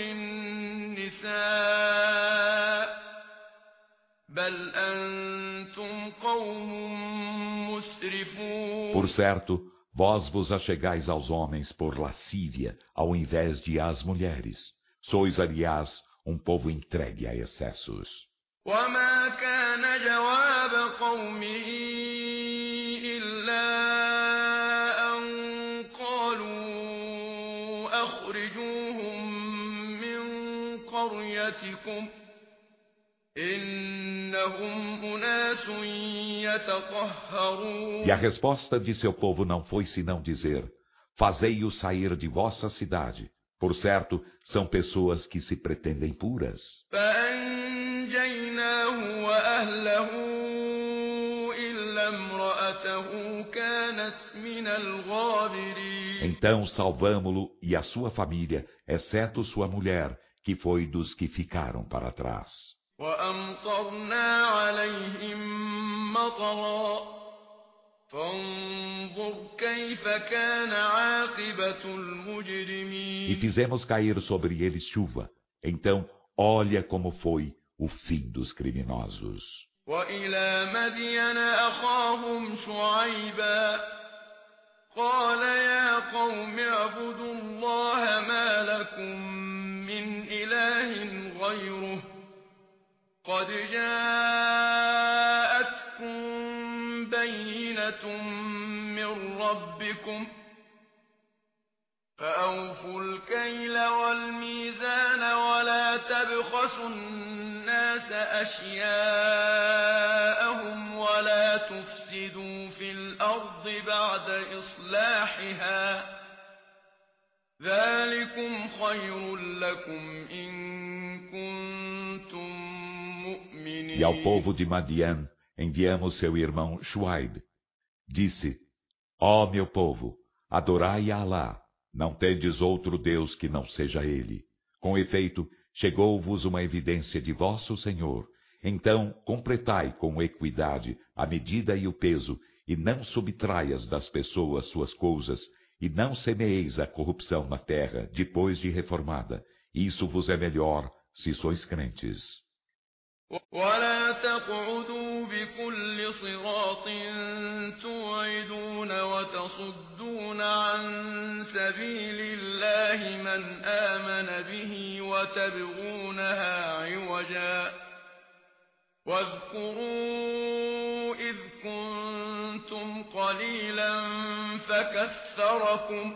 النساء بل أنتم قوم مسرفون. Por certo, vós vos achegais aos homens por lascívia, ao invés de às mulheres. Sois, aliás, um povo entregue a excessos. وما كان جواب قومه إلا أن قالوا أخرجوهم من قريتكم إنهم أناس يتطهرون. E a resposta de seu povo não foi senão dizer, fazei-os sair de vossa cidade. Por certo, são pessoas que se pretendem puras. فأنجيناه وأهله إلا امرأته كانت من الغابرين. Então salvamo-lo e a sua família, exceto sua mulher, que foi dos que ficaram para trás. وأمطرنا عليهم مطرا فانظر كيف كان عاقبة المجرمين. E fizemos cair sobre eles chuva. Então, olha como foi o fim dos criminosos. وإلى مدين أخاهم شعيبا قال يا قوم اعبدوا الله ما لكم من إله غيره قد جاءتكم بينة من ربكم فأوفوا الكيل والميزان ولا تبخسوا الناس أشياءهم ولا تفسدوا في الأرض بعد إصلاحها ذلكم خير لكم إن كنتم مؤمنين. E ao povo de Madian enviamos seu irmão Shuaib. Disse, ó meu povo, adorai a Alá, não tendes outro Deus que não seja Ele. Com efeito, chegou-vos uma evidência de vosso Senhor. Então, completai com equidade a medida e o peso, e não subtraias das pessoas suas coisas, e não semeeis a corrupção na terra, depois de reformada. Isso vos é melhor, se sois crentes. ولا تقعدوا بكل صراط توعدون وتصدون عن سبيل الله من آمن به وتبغونها عوجا واذكروا إذ كنتم قليلا فكثركم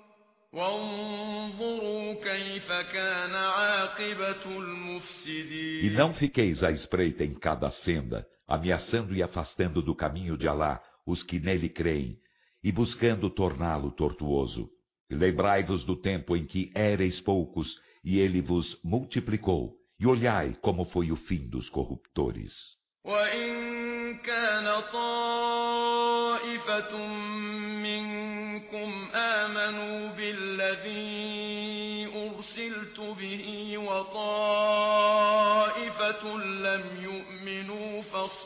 وانظروا كيف كان عاقبة المفسدين. E não fiqueis à espreita em cada senda, ameaçando e afastando do caminho de Alá os que nele creem, e buscando torná-lo tortuoso. Lembrai-vos do tempo em que éreis poucos, e ele vos multiplicou, e olhai como foi o fim dos corruptores. وإن كان طائفة منكم آمنوا بالذي أرسلت به وطائفة لم يؤمنوا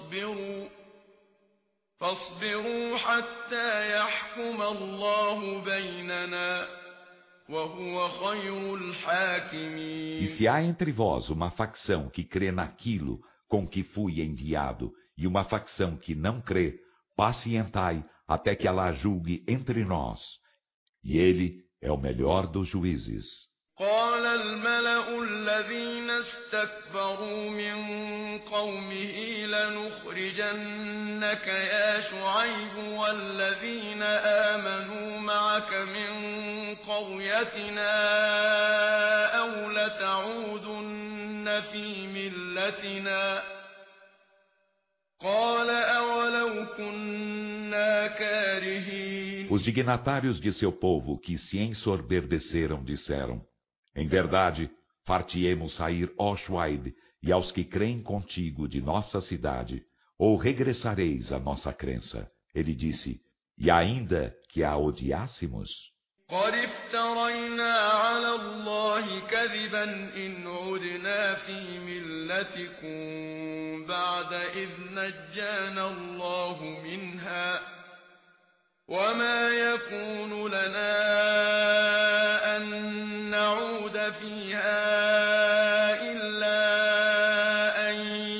فاصبروا حتى يحكم الله بيننا وهو خير الحاكمين. E se há entre vós uma facção que crê naquilo com que fui enviado, e uma facção que não crê, pacientai até que Alá julgue entre nós. E ele é o melhor dos juízes. قال الملأ الذين استكبروا من قومه لنخرجنك يا شعيب والذين آمنوا معك من قريتنا أو لتعودن في ملتنا قال أولو كنا كارهين. Os dignatários de seu povo que se ensoberbeceram disseram: Em verdade, far-te-emos sair, ó Shuaib, e aos que creem contigo de nossa cidade, ou regressareis à nossa crença. Ele disse: E ainda que a odiássemos? قد افترينا على الله كذبا إن عدنا في ملتكم بعد إذ نجانا الله منها وما يكون لنا أن نعود فيها إلا أن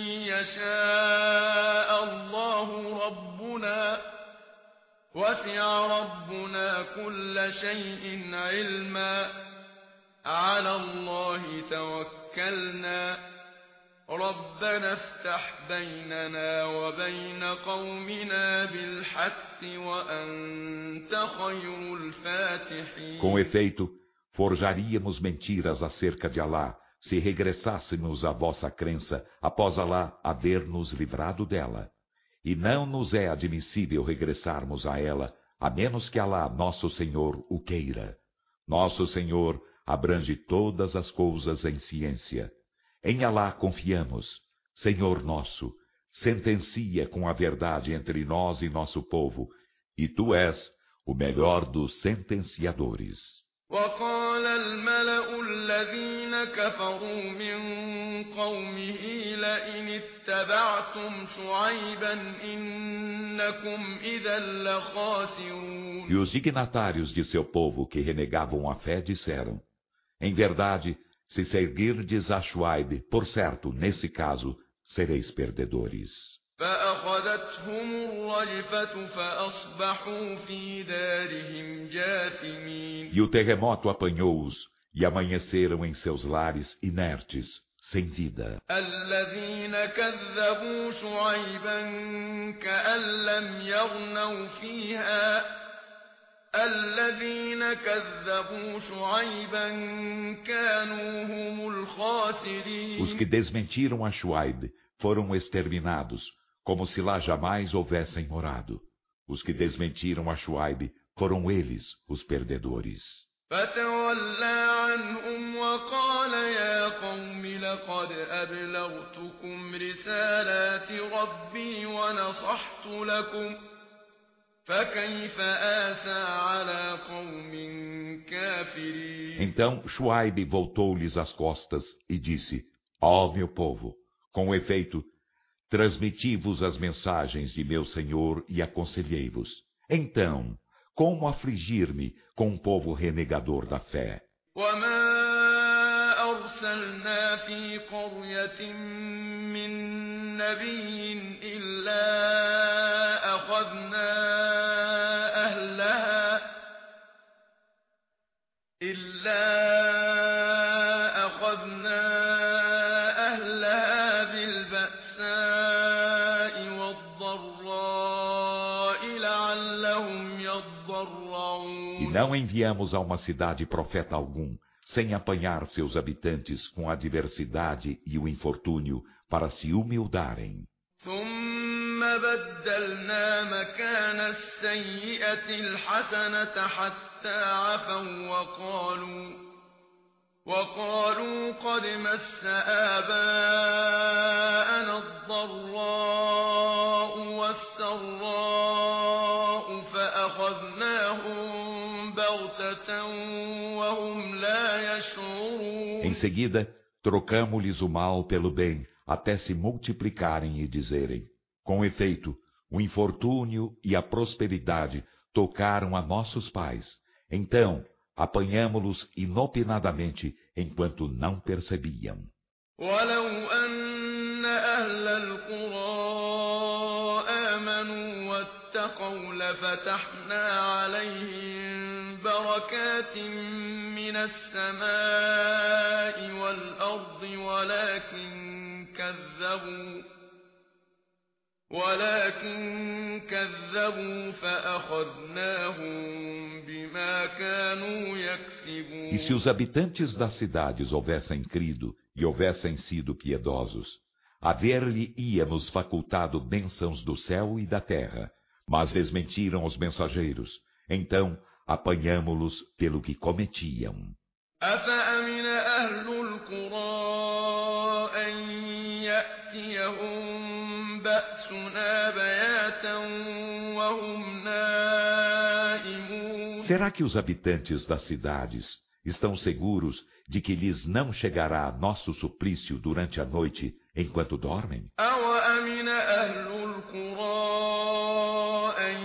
يشاء الله ربنا وسع ربنا كل شيء علما على الله توكلنا ربنا افتح بيننا وبين قومنا بالحق وأنت خير الفاتحين. Com efeito, forjaríamos mentiras acerca de Alá, se regressássemos à vossa crença após Alá haver nos livrado dela. E não nos é admissível regressarmos a ela, a menos que Alá, nosso Senhor, o queira. Nosso Senhor abrange todas as coisas em ciência. Em Alá confiamos. Senhor nosso, sentencia com a verdade entre nós e nosso povo, e Tu és o melhor dos sentenciadores. وقال الملأ الذين كفروا من قومه لئن اتبعتم شعيبا إنكم إذا لخاسرون. E os dignatários de seu povo que renegavam a fé disseram: Em verdade, se seguirdes a Shuaib, por certo, nesse caso, sereis perdedores. فأخذتهم الرجفة فأصبحوا في دارهم جاثمين. E o terremoto apanhou-os, e amanheceram em seus lares inertes, sem vida. الذين كذبوا شعيبا كأن لم يغنوا فيها الذين كذبوا شعيبا كانوا هم الخاسرين. Os que desmentiram a Shuaib foram exterminados, como se lá jamais houvessem morado. Os que desmentiram a Shuaib foram eles os perdedores. فتولى عنهم وقال يا قوم لقد أبلغتكم رسالات ربي ونصحت لكم فكيف آسى على قوم كافرين. Então Shuaib voltou-lhes as costas e disse: Ó meu povo, com efeito, transmiti-vos as mensagens de meu Senhor e aconselhei-vos. Então, como afligir-me com um povo renegador da fé? وما أرسلنا في قرية من نبي إلا أخذنا أهلها بالبأساء والضراء لعلهم يضرعون. E não enviamos a uma cidade profeta algum, sem apanhar seus habitantes com a adversidade e o infortúnio, para se humildarem. ثم بدلنا مكان السيئة الحسنة حتى عفوا وقالوا قد مس آباءنا الضراء والسراء فأخذناهم بغتة وهم لا يشعرون. Em seguida, trocamo-lhes o mal pelo bem, até se multiplicarem e dizerem: Com efeito, o infortúnio e a prosperidade tocaram a nossos pais. Então, apanhamo-los inopinadamente, enquanto não percebiam. ولو أن أهل القرى آمنوا واتقوا لفتحنا عليهم بركات من السماء والأرض ولكن كذبوا فأخذناهم بما كانوا يكسبون. E se os habitantes das cidades houvessem crido e houvessem sido piedosos, haver-lhe-íamos facultado bênçãos do céu e da terra, mas desmentiram os mensageiros, Então apanhamo-los pelo que cometiam. أفأمن أهل القرى أن يأتيهم بأسنا بياتا وهم نائمون Será que os habitantes das cidades estão seguros de que lhes não chegará nosso suplício durante a noite enquanto dormem? أوأمن أهل القرى أن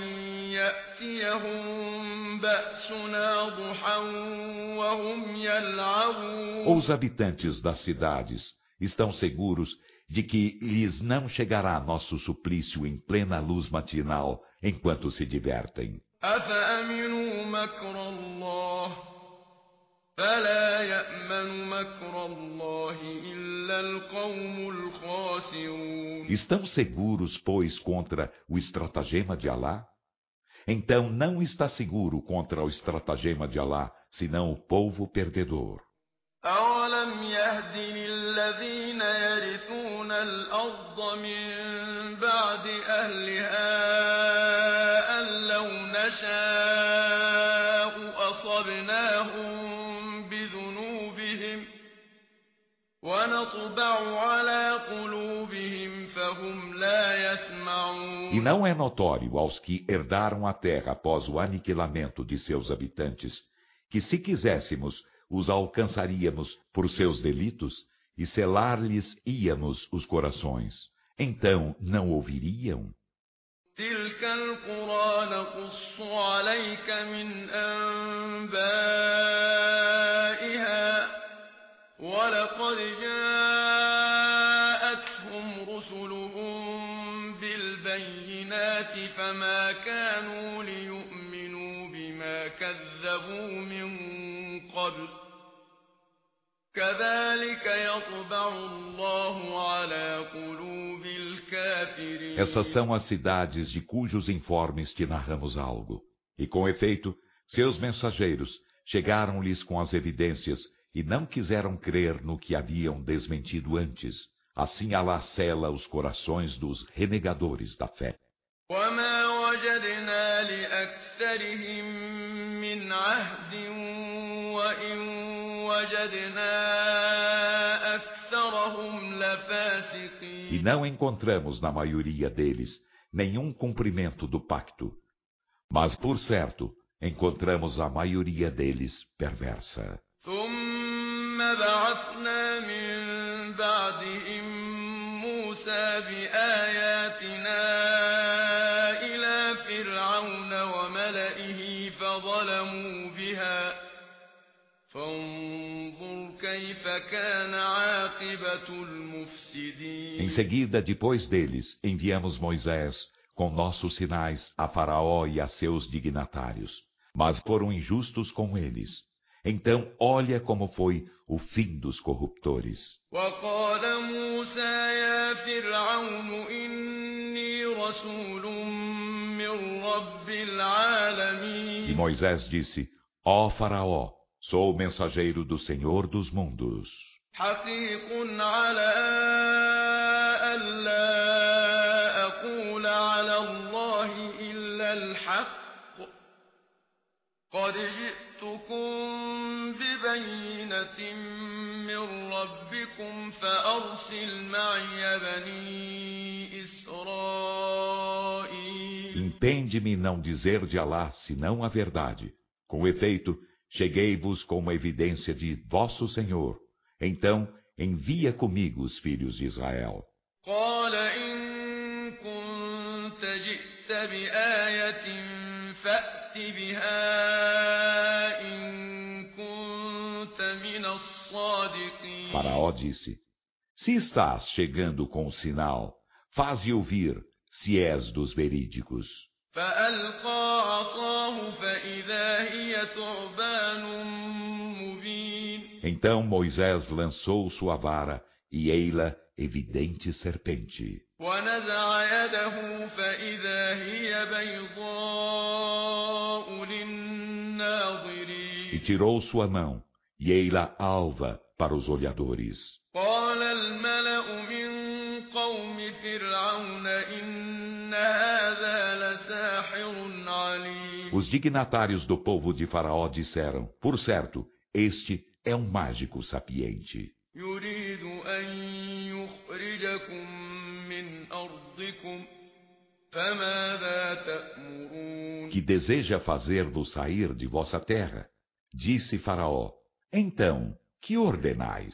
يأتيهم بأسنا ضحى وهم يلعبون Ou os habitantes das cidades estão seguros de que lhes não chegará nosso suplício em plena luz matinal enquanto se divertem? أفأمنوا مكر الله فلا يأمن مكر الله إلا القوم الخاسرون Estão seguros, pois, contra o estratagema de Alá? Então não está seguro contra o estratagema de Alá, senão o povo perdedor. أولم يهد للذين يرثون الأرض من بعد أهلها أن لو نشاء أصبناهم بذنوبهم ونطبع على قلوبهم فهم لا يسمعون E não é notório aos que herdaram a terra após o aniquilamento de seus habitantes, que se quiséssemos, os alcançaríamos por seus delitos e selar-lhes-íamos os corações. Então não ouviriam? تلك القرى نقص عليك من أنبائها ولقد جاءتهم رسلهم بالبينات فما كانوا ليؤمنوا بما كذبوا من قبل كذلك يطبع الله على قلوب الكافرين Essas são as cidades de cujos informes te narramos algo. E com efeito, seus mensageiros chegaram-lhes com as evidências e não quiseram crer no que haviam desmentido antes. Assim Alá sela os corações dos renegadores da fé. وما وجدنا لأكثرهم من عهد وإن وجدنا أكثرهم لفاسقين E não encontramos na maioria deles nenhum cumprimento do pacto. Mas, por certo, encontramos a maioria deles perversa. ثم بعثنا من بعدهم موسى بآياتنا إلى فرعون وملئه فظلموا بها فانظر كيف كان عاقبة المفسدين Em seguida, depois deles, enviamos Moisés com nossos sinais a Faraó e a seus dignatários. Mas foram injustos com eles. Então, olha como foi o fim dos corruptores. وقال موسى يا فرعون إني رسول من رب E العالمين Moisés disse, ó Faraó, sou o mensageiro do Senhor dos mundos. حقيق على ألا أقول على الله إلا الحق قد جئتكم ببينة من ربكم فأرسل معي بني إسرائيل Impende-me não dizer de Alá senão a verdade. Com efeito, cheguei-vos com uma evidência de vosso Senhor. Então, envia comigo os filhos de Israel. قال إن كنت جئت بآية فأت بها إن كنت من الصادقين Faraó disse, se estás chegando com o sinal, faze ouvir, se és dos verídicos. فألقى عصاه فإذا هي ثعبان مبين Então Moisés lançou sua vara, e ei-la evidente serpente. ونزع يده فإذا هي بيضاء E للناظرين tirou sua mão, e ei-la alva para os olhadores. قال الملأ من قوم فرعون إن هذا لساحر عليم Os os dignatários do povo de Faraó disseram: por certo, este é um mágico sapiente, يريد أن يخرجكم من أرضكم فماذا تأمرون que deseja fazer-vos sair de vossa terra. Disse Faraó: então, que ordenais?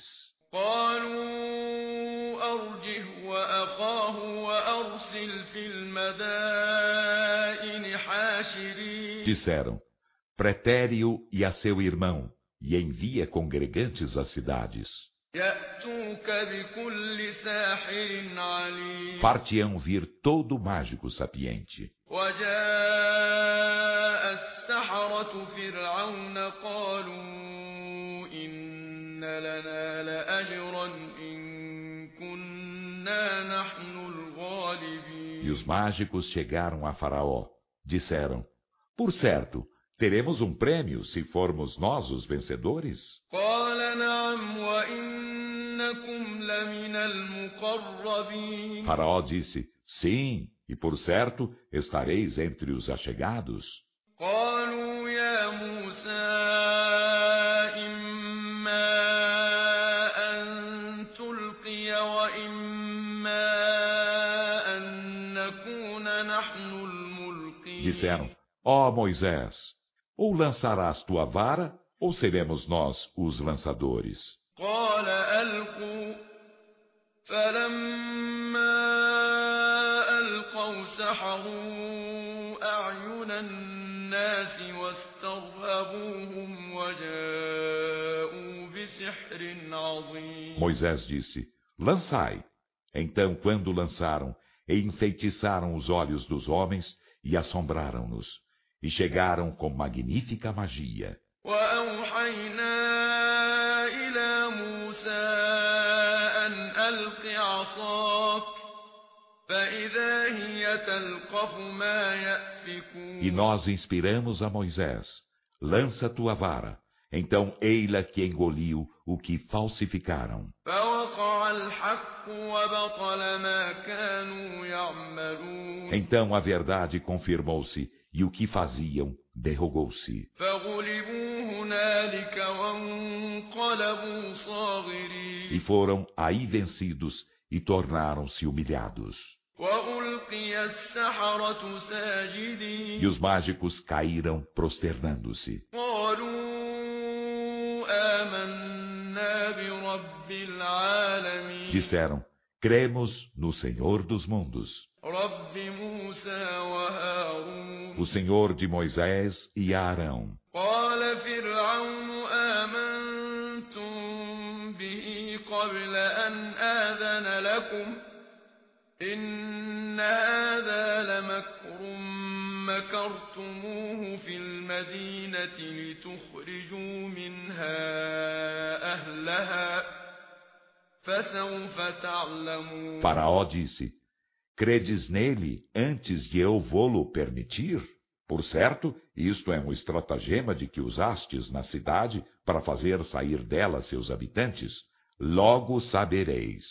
قالوا أرجه وأخاه وأرسل في المدائن حاشرين Disseram: pretere-o e a seu irmão, e envia congregantes às cidades. يأتوك بكل ساحر عليم Far-te-ão vir todo mágico sapiente. وجاء السحرة فرعون قالوا إن لنا لأجرا إن كنا نحن الغالبين E os mágicos chegaram a Faraó. Disseram: por certo, teremos um prêmio se formos nós os vencedores? قال نعم وإنكم لمن المقربين Faraó disse: sim, e por certo estareis entre os achegados. قالوا يا موسى إما أن تلقي وإما أن نكون نحن الملقين Disseram: ó Moisés, ou lançarás tua vara, ou seremos nós os lançadores. قال ألقوا فلما ألقوا سحروا أعين الناس واسترهبوهم وجاءوا بسحر عظيم Moisés disse: lançai. Então, quando lançaram, enfeitiçaram os olhos dos homens e assombraram-nos, e chegaram com magnífica magia. وأوحينا إلى موسى أن ألق عصاك فإذا هي تلقف ما يأفكون E nós inspiramos a Moisés: lança tua vara. Então, ei-la que engoliu o que falsificaram. فوقع الحق وبطل ما كانوا يعملون Então a verdade confirmou-se, e o que faziam derrogou-se. فغلبوا هنالك وانقلبوا صاغرين E foram aí vencidos e tornaram-se humilhados. وألقي السحرة ساجدين E os mágicos caíram prosternando-se. قالوا آمنا برب العالمين Disseram: cremos no Senhor dos mundos, رب موسى وهارون o Senhor de Moisés e Arão. قال فرعون آمنتم به قبل أن آذن لكم إن هذا لمكر مكرتموه في المدينة لتخرجوا منها أهلها فسوف تعلمون Faraó disse: credes nele antes de eu vô-lo permitir? Por certo, isto é um estratagema de que usastes na cidade para fazer sair dela seus habitantes. Logo sabereis.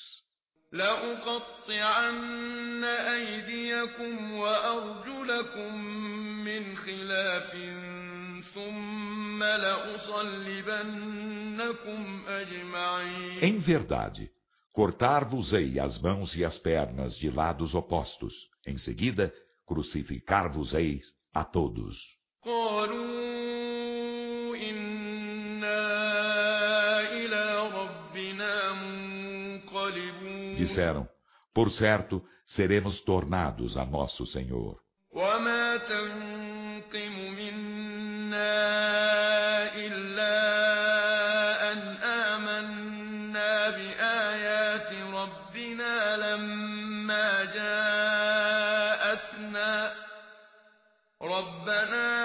لأقطعن أيديكم وأرجلكم من خلاف ثم لأصلبنكم أجمعين Em verdade, cortar-vos-ei as mãos e as pernas de lados opostos. Em seguida, crucificar-vos-eis a todos. قالوا إنا إلى ربنا منقلبون Disseram: por certo, seremos tornados a nosso Senhor. وما تنقم منا إلا أن آمنا بآيات ربنا لما جاءتنا ربنا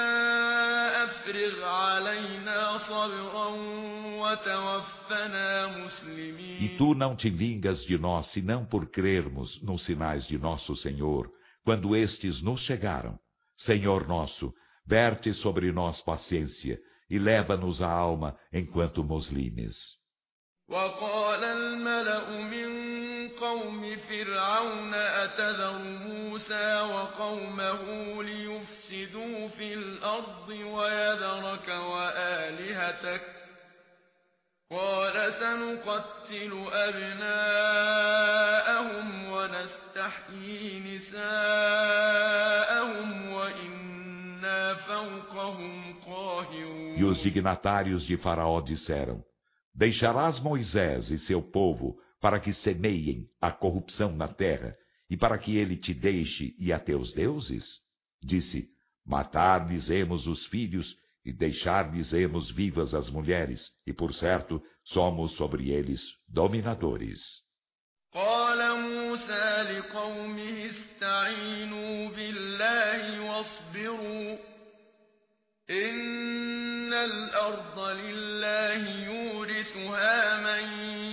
أفرغ علينا صبرا وتوفنا مسلمين E tu não te vingas de nós, senão por crermos nos sinais de nosso Senhor, quando estes nos chegaram. Senhor nosso, verte sobre nós paciência, e leva-nos a alma enquanto muslimes. وقال الملأ من قوم فرعون أتذر موسى وقومه ليفسدوا في الأرض ويذرك وآلهتك قال سنقتل أبناءهم ونستحيي نساءهم وإنا فوقهم قاهرون. E os dignatários de Faraó disseram: Deixarás Moisés e seu povo para que semeiem a corrupção na terra e para que ele te deixe e a teus deuses? Disse: Matar-lhes-emos os filhos e deixar-lhes-emos vivas as mulheres, e por certo somos sobre eles dominadores. قال موسى لقومه استعينوا بالله واصبروا إن الأرض لله يورثها من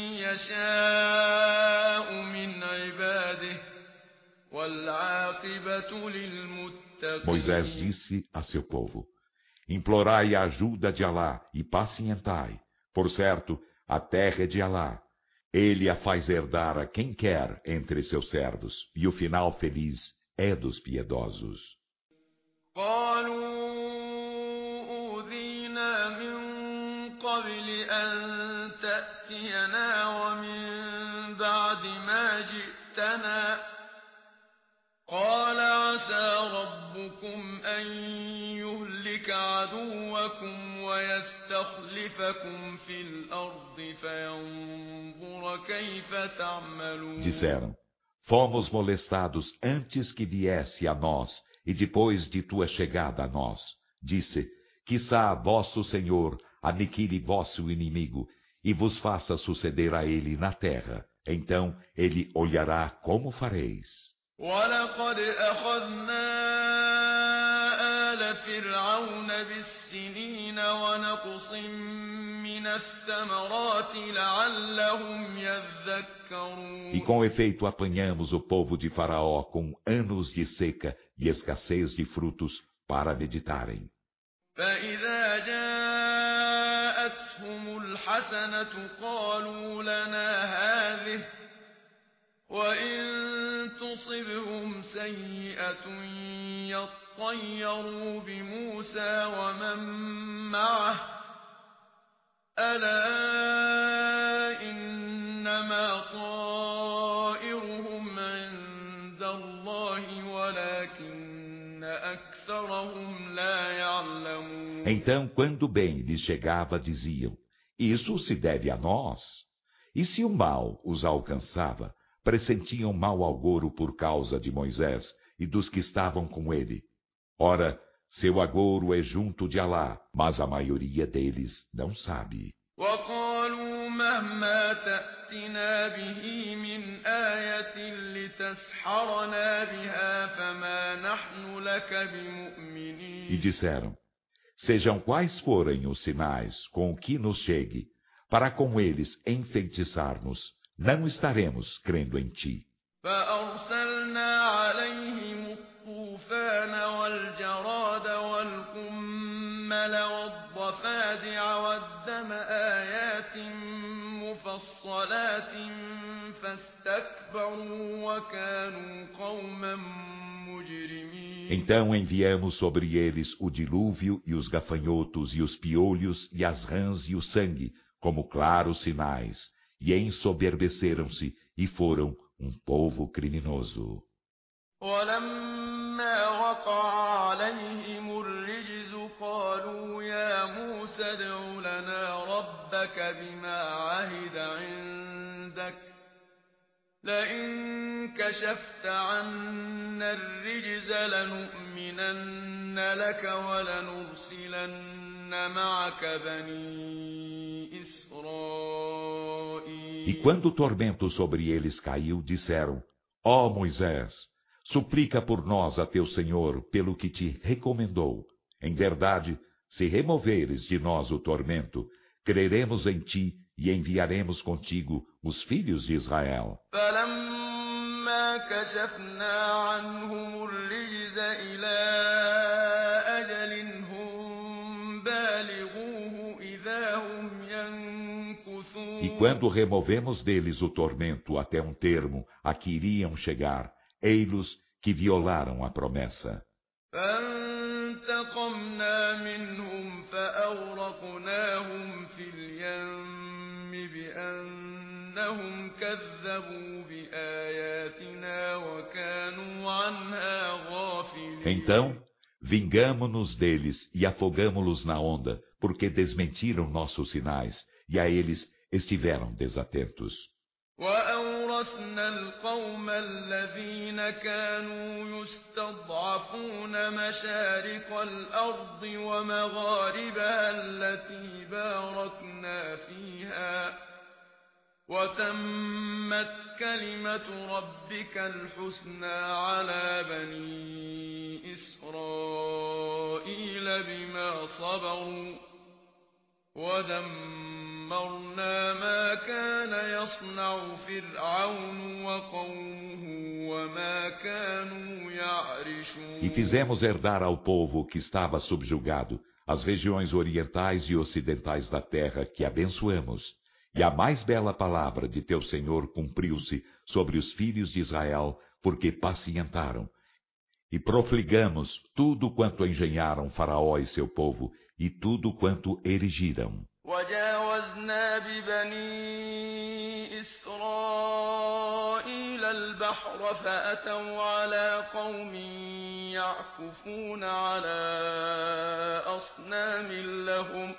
يشاء من عباده والعاقبة للمتقين. Moisés disse a seu povo: Implorai a ajuda de Alá e pacientai. Por certo, a terra é de Alá. Ele a faz herdar a quem quer entre seus servos, e o final feliz é dos piedosos. قالوا أوذينا من قبل أن تأتينا ومن بعد ما جئتنا قال عسى ربكم أن يهلك عدوكم ويستخلفكم في الأرض فينظر كيف تعملون. Disseram: Fomos molestados antes que viesse a nós e depois de tua chegada a nós. Disse: Quiçá vosso Senhor aniquile vosso inimigo e vos faça suceder a ele na terra. Então ele olhará como fareis. وَلَقَدْ أَخَذْنَا آلَ فِرْعَوْنَ بِالسِّنِينَ وَنَقْصٍ مِّنَ الثَّمَرَاتِ لَعَلَّهُمْ يَذَّكَّرُونَ. E com efeito apanhamos o povo de Faraó com anos de seca e escassez de frutos para meditarem. فَإِذَا جَاءَتْهُمُ الْحَسَنَةُ قَالُوا لَنَا هَٰذِهِ وَإِن تُصِبْهُمْ سَيِّئَةٌ يَطَّيَّرُوا بِمُوسَىٰ وَمَن مَّعَهُ أَلَا إِنَّمَا طَائِرُهُمْ عِندَ اللَّهِ وَلَٰكِنَّ أَكْثَرَهُمْ لَا يَعْلَمُونَ. Então, quando o bem lhes chegava, diziam: Isso se deve a nós. E se o mal os alcançava, pressentiam mau agouro por causa de Moisés e dos que estavam com ele. Ora, seu agouro é junto de Alá, mas a maioria deles não sabe. وَقَالُوا مَهْمَا تَأْتِنَا بِهِ مِنْ آيَةٍ لِتَسْحَرَنَا بِهَا فَمَا نَحْنُ لَكَ بِمُؤْمِنِينَ. E disseram: Sejam quais forem os sinais com o que nos chegue, para com eles enfeitiçarmos, não estaremos crendo em ti. فَأَرْسَلْنَا عَلَيْهِمُ الطُّوفَانَ وَالْجَرَادَ وَالْقُمَّلَ وَالضَّفَادِعَ وَالدَّمَ آيَاتٍ مُفَصَّلَاتٍ فَاسْتَكْبَرُوا وَكَانُوا قَوْمًا مُجْرِمِينَ. Então enviamos sobre eles o dilúvio e os gafanhotos e os piolhos e as rãs e o sangue, como claros sinais, e ensoberbeceram-se e foram um povo criminoso. وَلَمَّا وَقَعَ عَلَيْهِمُ الرِّجْزُ قَالُوا يَا مُوسَى ادْعُ لَنَا رَبَّكَ بِمَا عَهِدَ عِندَكَ لَئِن كَشَفْتَ عَنَّا الرِّجْزَ لَنُؤْمِنَنَّ لَكَ وَلَنُرْسِلَنَّ مَعَكَ بَنِي إِسْرَائِيلَ. E quando o tormento sobre eles caiu, disseram: Ó Moisés, suplica por nós a teu Senhor pelo que te recomendou. Em verdade, se removeres de nós o tormento, creremos em ti e enviaremos contigo os filhos de Israel. فَلَمَّا كَشَفْنَا عَنْهُمُ الرِّجْزَ إِلَىٰ أَجَلٍ هُم بَالِغُوهُ إِذَا هُمْ يَنكُثُونَ. E quando removemos deles o tormento até um termo a que iriam chegar, ei-los que violaram a promessa. فانتقمنا منهم فأغرقناهم في اليم بأنهم كذبوا بآياتنا وكانوا عنها غافلين. Então, vingamo-nos deles e afogamo-los na onda, porque desmentiram nossos sinais, e a eles estiveram desatentos. وأورثنا القوم الذين كانوا يستضعفون مشارق الأرض ومغاربها التي باركنا فيها وتمت كلمة ربك الحسنى على بني إسرائيل بما صبروا ودمرنا ما كان يصنع فرعون وقومه وما كانوا يعرشون. E fizemos herdar ao povo que estava subjugado as regiões orientais e ocidentais da terra que abençoamos. E a mais bela palavra de teu Senhor cumpriu-se sobre os filhos de Israel, porque pacientaram. E profligamos tudo quanto engenharam Faraó e seu povo, e tudo quanto erigiram. وجاوزنا ببني إسرائيل البحر فأتوا على قوم يعكفون على أصنام لهم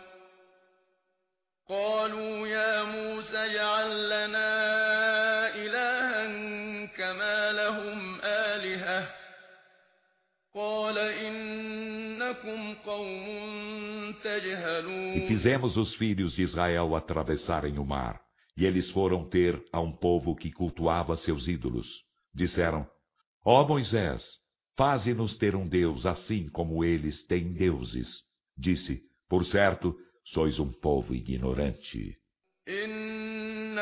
قالوا يا موسى اجعل لنا إلها كما لهم آلهة قال إنكم قوم تجهلون. E fizemos os filhos de Israel atravessarem o mar, e eles foram ter a um povo que cultuava seus ídolos. Disseram: Ó Moisés, faze-nos ter um Deus assim como eles têm deuses. Disse: Por certo, sois um povo ignorante. إن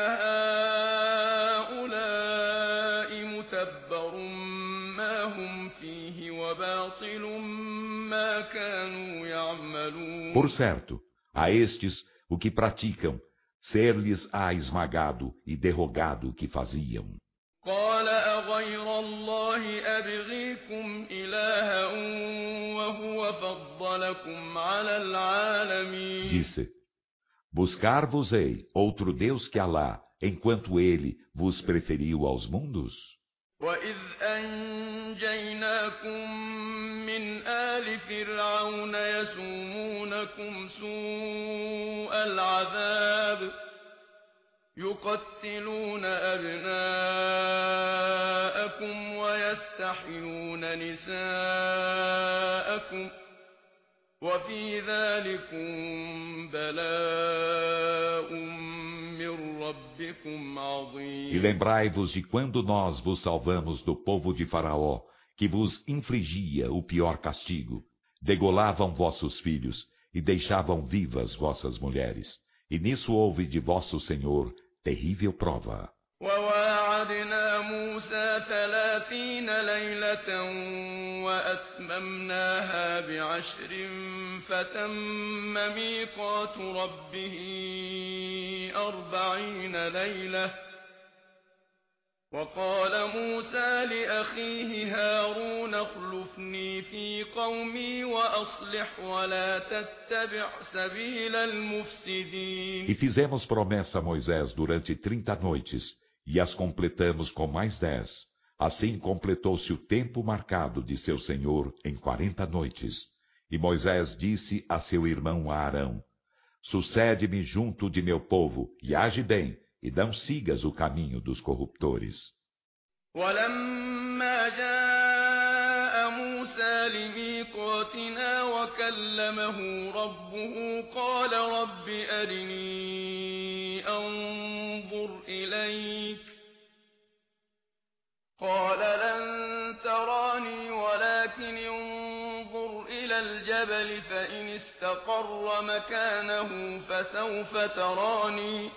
هؤلاء متبر ما هم فيه وباطل ما كانوا يعملون. Por certo, a estes o que praticam, ser-lhes-á esmagado e derrogado o que faziam. قال أغير الله أبغيكم إلها وهو فضلكم على العالمين. Disse: Buscar-vos-ei outro Deus que Alá, enquanto ele vos preferiu aos mundos? وإذ أنجيناكم من آل فرعون يسومونكم سوء العذاب يقتلون أبناءكم ويستحيون نساءكم وفي ذلكم بلاء من ربكم عظيم. E lembrai-vos de quando nós vos salvamos do povo de Faraó, que vos infligia o pior castigo. Degolavam vossos filhos e deixavam vivas vossas mulheres. E nisso houve de vosso Senhor terrível prova. وواعدنا موسى 30 ليلة وأتممناها ب10 فتم ميقات ربه 40 ليلة وقال موسى لأخيه هارون اخلفني في قومي وأصلح ولا تتبع سبيل المفسدين. E fizemos promessa a Moisés durante 30 noites, e as completamos com mais 10. Assim completou-se o tempo marcado de seu Senhor em 40 noites. E Moisés disse a seu irmão Arão: Sucede-me junto de meu povo, e age bem, e não sigas o caminho dos corruptores. ولما جاء موسى لميقاتنا وكلمه ربه قال رب أرني أنظر إليك قال لن تراني ولكن انظر إلى الجبل فإن استقر مكانه فسوف تراني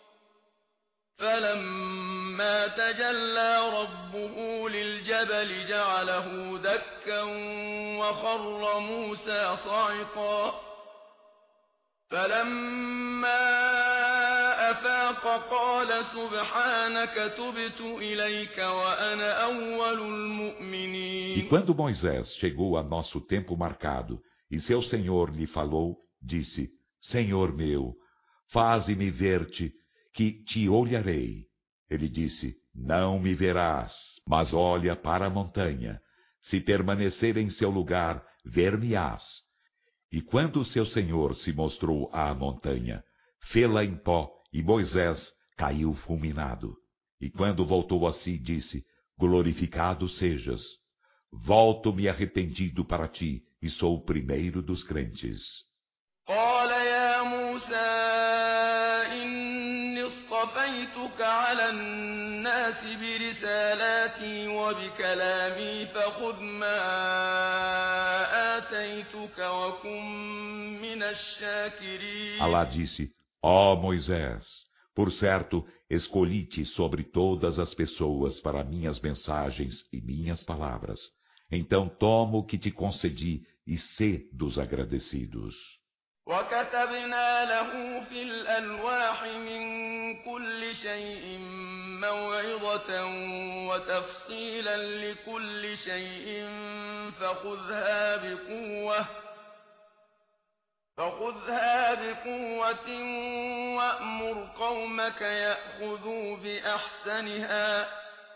فلما تجلى ربه للجبل جعله دكا وخر موسى صعقا فلما أفاق قال سبحانك تبت إليك وأنا أول المؤمنين. E quando Moisés chegou a nosso tempo marcado, e seu Senhor lhe falou, disse: Senhor meu, faze-me ver-te, que te olharei. Ele disse: Não me verás, mas olha para a montanha. Se permanecer em seu lugar, ver-me-ás. E quando seu Senhor se mostrou à montanha, fê-la em pó, e Moisés caiu fulminado. E quando voltou a si, disse: Glorificado sejas. Volto-me arrependido para ti, e sou o primeiro dos crentes. قال يا موسى إني اصطفيتك على الناس برسالاتي وبكلامي فخذ ما آتيتك وكن من الشاكرين. Alá disse: Ó Moisés, por certo, escolhi-te sobre todas as pessoas para minhas mensagens e minhas palavras. Então toma o que te concedi e sê dos agradecidos. وكتبنا له في الألواح من كل شيء موعظة وتفصيلا لكل شيء فخذها بقوة وأمر قومك يأخذوا بأحسنها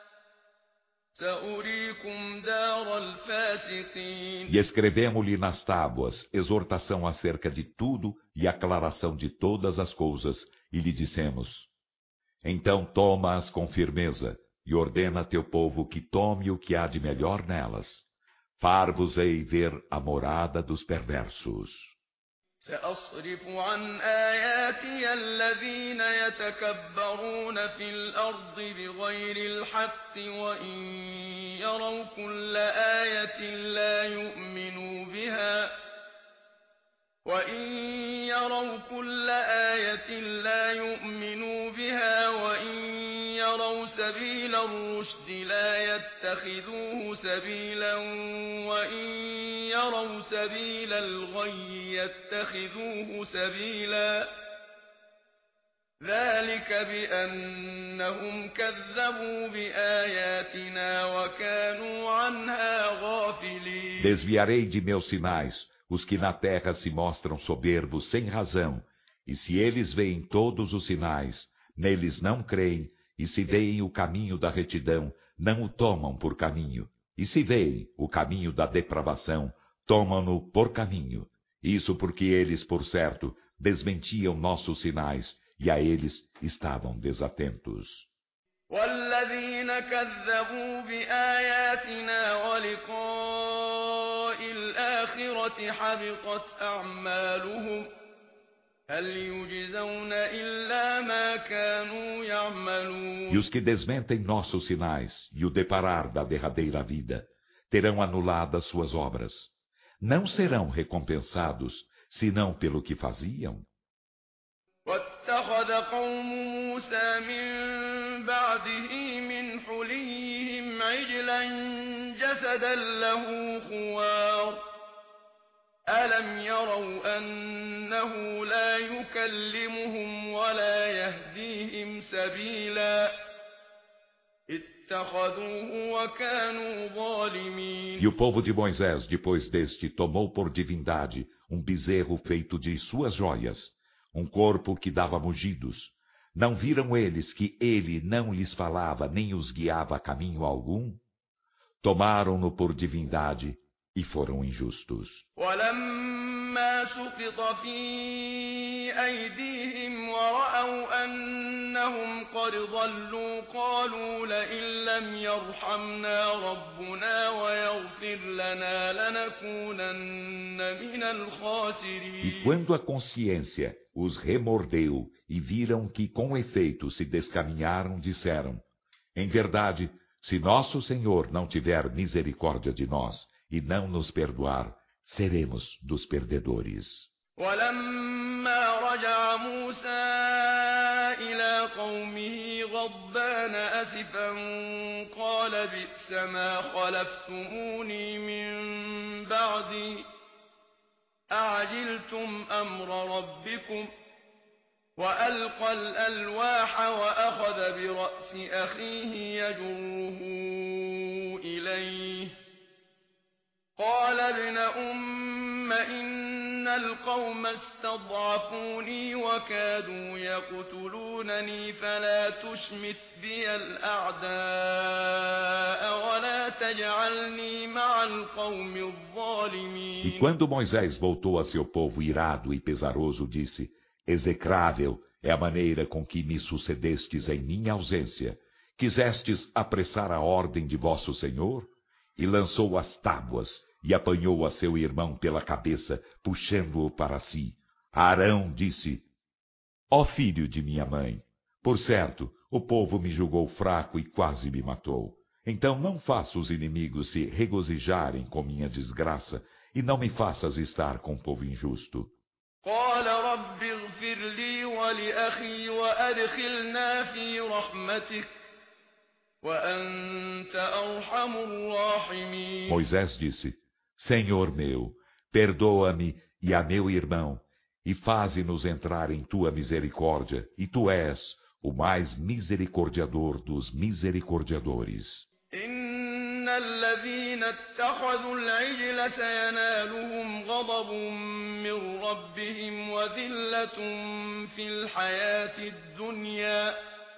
سأريكم دار الفاسقين. E escrevemos-lhe nas tábuas exortação acerca de tudo e aclaração de todas as coisas, e lhe dissemos: Então toma-as com firmeza, e ordena a teu povo que tome o que há de melhor nelas. Far-vos-ei ver a morada dos perversos. سأصرف عن آياتي الذين يتكبرون في الأرض بغير الحق وإن يروا كل آية لا يؤمنوا بها وإن يروا سبيل الرشد لا يتخذوه سبيلا وإن يروا سبيل الغي يتخذوه سبيلا ذلك بأنهم كذبوا بآياتنا وكانوا عنها غافلين. Desviarei de meus sinais os que na terra se mostram soberbos sem razão, e se eles veem todos os sinais, neles não creem, e se veem o caminho da retidão, não o tomam por caminho, e se veem o caminho da depravação, tomam-no por caminho. Isso porque eles, por certo, desmentiam nossos sinais, e a eles estavam desatentos. والذين كذبوا بآياتنا ولقاء الآخرة حبطت أعمالهم هل يجزون إلا ما كانوا يعملون. E os que desmentem nossos sinais e o deparar da derradeira vida, terão anuladas suas obras. Não serão recompensados, senão pelo que faziam. واتخذ قوم موسى من بعده من حليهم عجلا جسدا له خوار ألم يروا أنه لا يكلمهم ولا يهديهم سبيلا اتخذوه وكانوا ظالمين. E o povo de Moisés, depois deste, tomou por divindade um bezerro feito de suas joias, um corpo que dava mugidos. Não viram eles que ele não lhes falava nem os guiava a caminho algum? Tomaram-no por divindade e foram injustos. ولما سقط في أيديهم ورأوا أنهم قد ضلوا قالوا لئن لم يرحمنا ربنا ويغفر لنا لنكونن من الخاسرين. E quando a consciência os remordeu e viram que com efeito se descaminharam, disseram: Em verdade, se nosso Senhor não tiver misericórdia de nós e não nos perdoar, seremos dos perdedores. ولما رجع موسى إلى قومه غضبان أسفا قال بئس ما خلفتموني من بعدي أعجلتم أمر ربكم وألقى الألواح وأخذ برأس أخيه يجره إليه قال ابن أم إن القوم استضعفوني وكادوا يقتلونني فلا تشمت بي الأعداء ولا تجعلني مع القوم الظالمين. E quando Moisés voltou a seu povo irado e pesaroso, disse: Execrável é a maneira com que me sucedestes em minha ausência. Quisestes apressar a ordem de vosso Senhor? E lançou as tábuas e apanhou a seu irmão pela cabeça, puxando-o para si. Arão disse: Ó filho de minha mãe, por certo, o povo me julgou fraco e quase me matou. Então não faça os inimigos se regozijarem com minha desgraça, e não me faças estar com o povo injusto. قال رب اغفر لي ولأخي وأدخلنا في رحمتك وأنت أرحم الراحمين. Moisés disse: Senhor meu, perdoa-me e a meu irmão, e faze-nos entrar em tua misericórdia, e tu és o mais misericordiador dos misericordiadores. إن الذين اتخذوا العجل سينالهم غضب من ربهم وذلة في الحياة الدنيا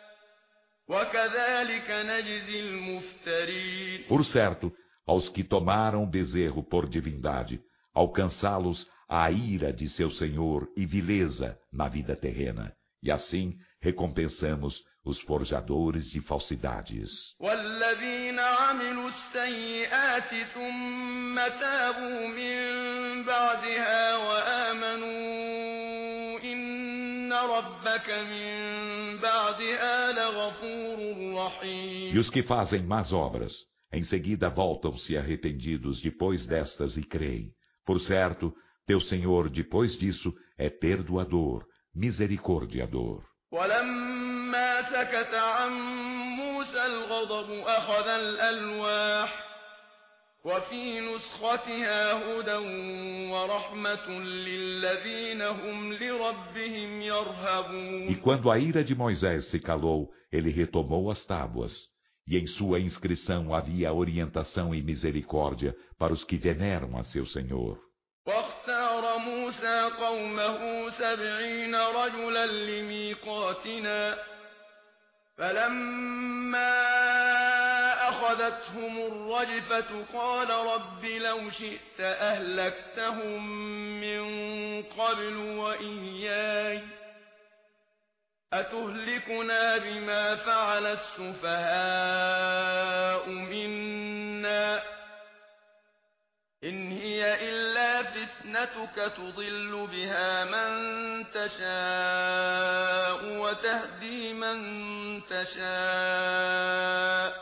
وكذلك نجزي المفترين. Por certo, aos que tomaram o bezerro por divindade, alcançá-los a ira de seu Senhor e vileza na vida terrena, e assim recompensamos os forjadores de falsidades. والذين عملوا السيئات ثم تابوا من بعدها وآمنوا إن ربك من بعدها لغفور رحيم. E os que fazem más obras, em seguida voltam-se arrependidos depois destas e creem. Por certo, teu Senhor depois disso é perdoador, misericordiador. ولما سكت عن موسى الغضب أخذ الألواح وفي نسختها هدى ورحمة للذين هم لربهم يرهبون. E quando a ira de Moisés se calou, ele retomou as tábuas, e em sua inscrição havia orientação e misericórdia para os que veneram a seu Senhor. واختار موسى قومه 70 رجلا لميقاتنا فلما أخذتهم الرجفة قال رب لو شئت أهلكتهم من قبل وإياي أتهلكنا بما فعل السفهاء منا إن هي إلا فتنتك تضل بها من تشاء وتهدي من تشاء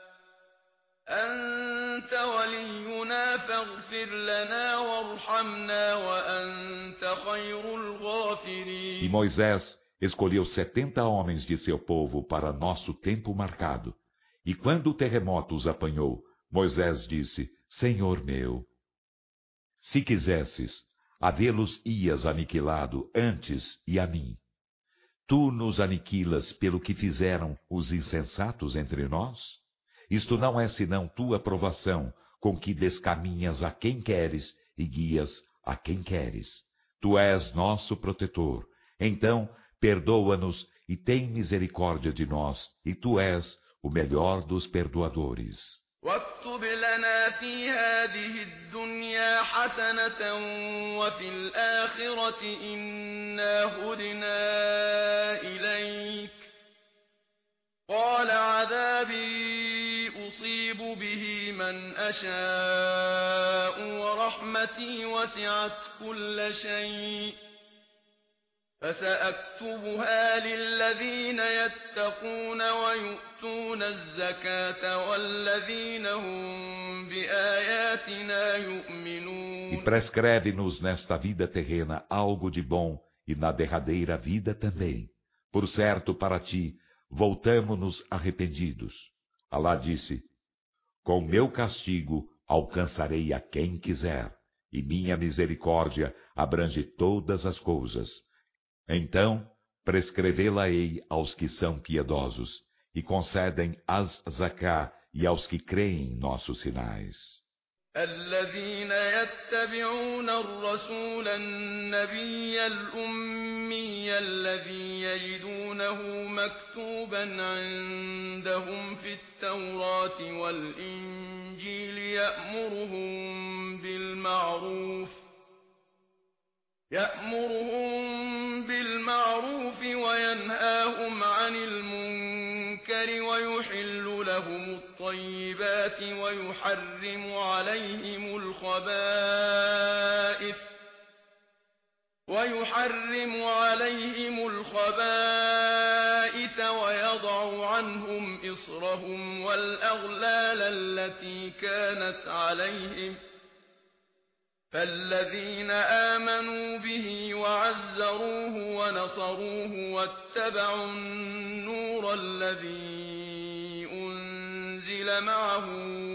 أنت ولينا فاغفر لنا وارحمنا وأنت خير الغافرين. E Moisés escolheu 70 homens de seu povo para nosso tempo marcado. E quando o terremoto os apanhou, Moisés disse: Senhor meu, se quisesses, havê-los-ias aniquilado antes e a mim. Tu nos aniquilas pelo que fizeram os insensatos entre nós? Isto não é senão tua provação, com que descaminhas a quem queres e guias a quem queres. Tu és nosso protetor. Então, perdoa-nos e tem misericórdia de nós, e tu és o melhor dos perdoadores. واكتب لنا في هذه الدنيا حسنة وفي الآخرة إنا هدنا إليك قال عذابي أصيب به من أشاء ورحمتي وسعت كل شيء فسأكتبها للذين يتقون ويؤتون الزكاة والذين هم بآياتنا يؤمنون. E prescreve-nos nesta vida terrena algo de bom e na derradeira vida também. Por certo, para ti, voltamo-nos arrependidos. Alá disse: com meu castigo alcançarei a quem quiser, e minha misericórdia abrange todas as coisas. Então, prescrevê-la-ei aos que são piedosos, e concedem as zaká e aos que creem em nossos sinais. الذين يتبعون الرسول النبي الأمي الذي يجدونه مكتوبا عندهم في التوراة والإنجيل يأمرهم بالمعروف وينهاهم عن المنكر ويحل لهم الطيبات ويحرم عليهم الخبائث ويضع عنهم إصرهم والأغلال التي كانت عليهم فالذين آمنوا به وعزروه ونصروه واتبعوا النور الذي أنزل معه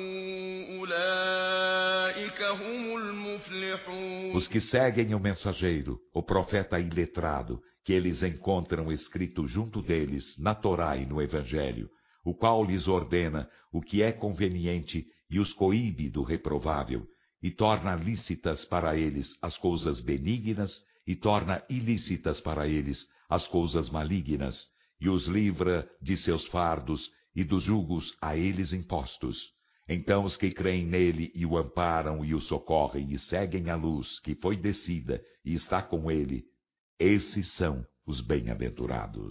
أولئك هم المفلحون. Os que seguem o mensageiro, o profeta iletrado, que eles encontram escrito junto deles na Torá e no Evangelho, o qual lhes ordena o que é conveniente e os coíbe do reprovável, e torna lícitas para eles as coisas benignas, e torna ilícitas para eles as coisas malignas, e os livra de seus fardos e dos julgos a eles impostos. Então os que creem nele e o amparam e o socorrem e seguem a luz que foi descida e está com ele, esses são os bem-aventurados.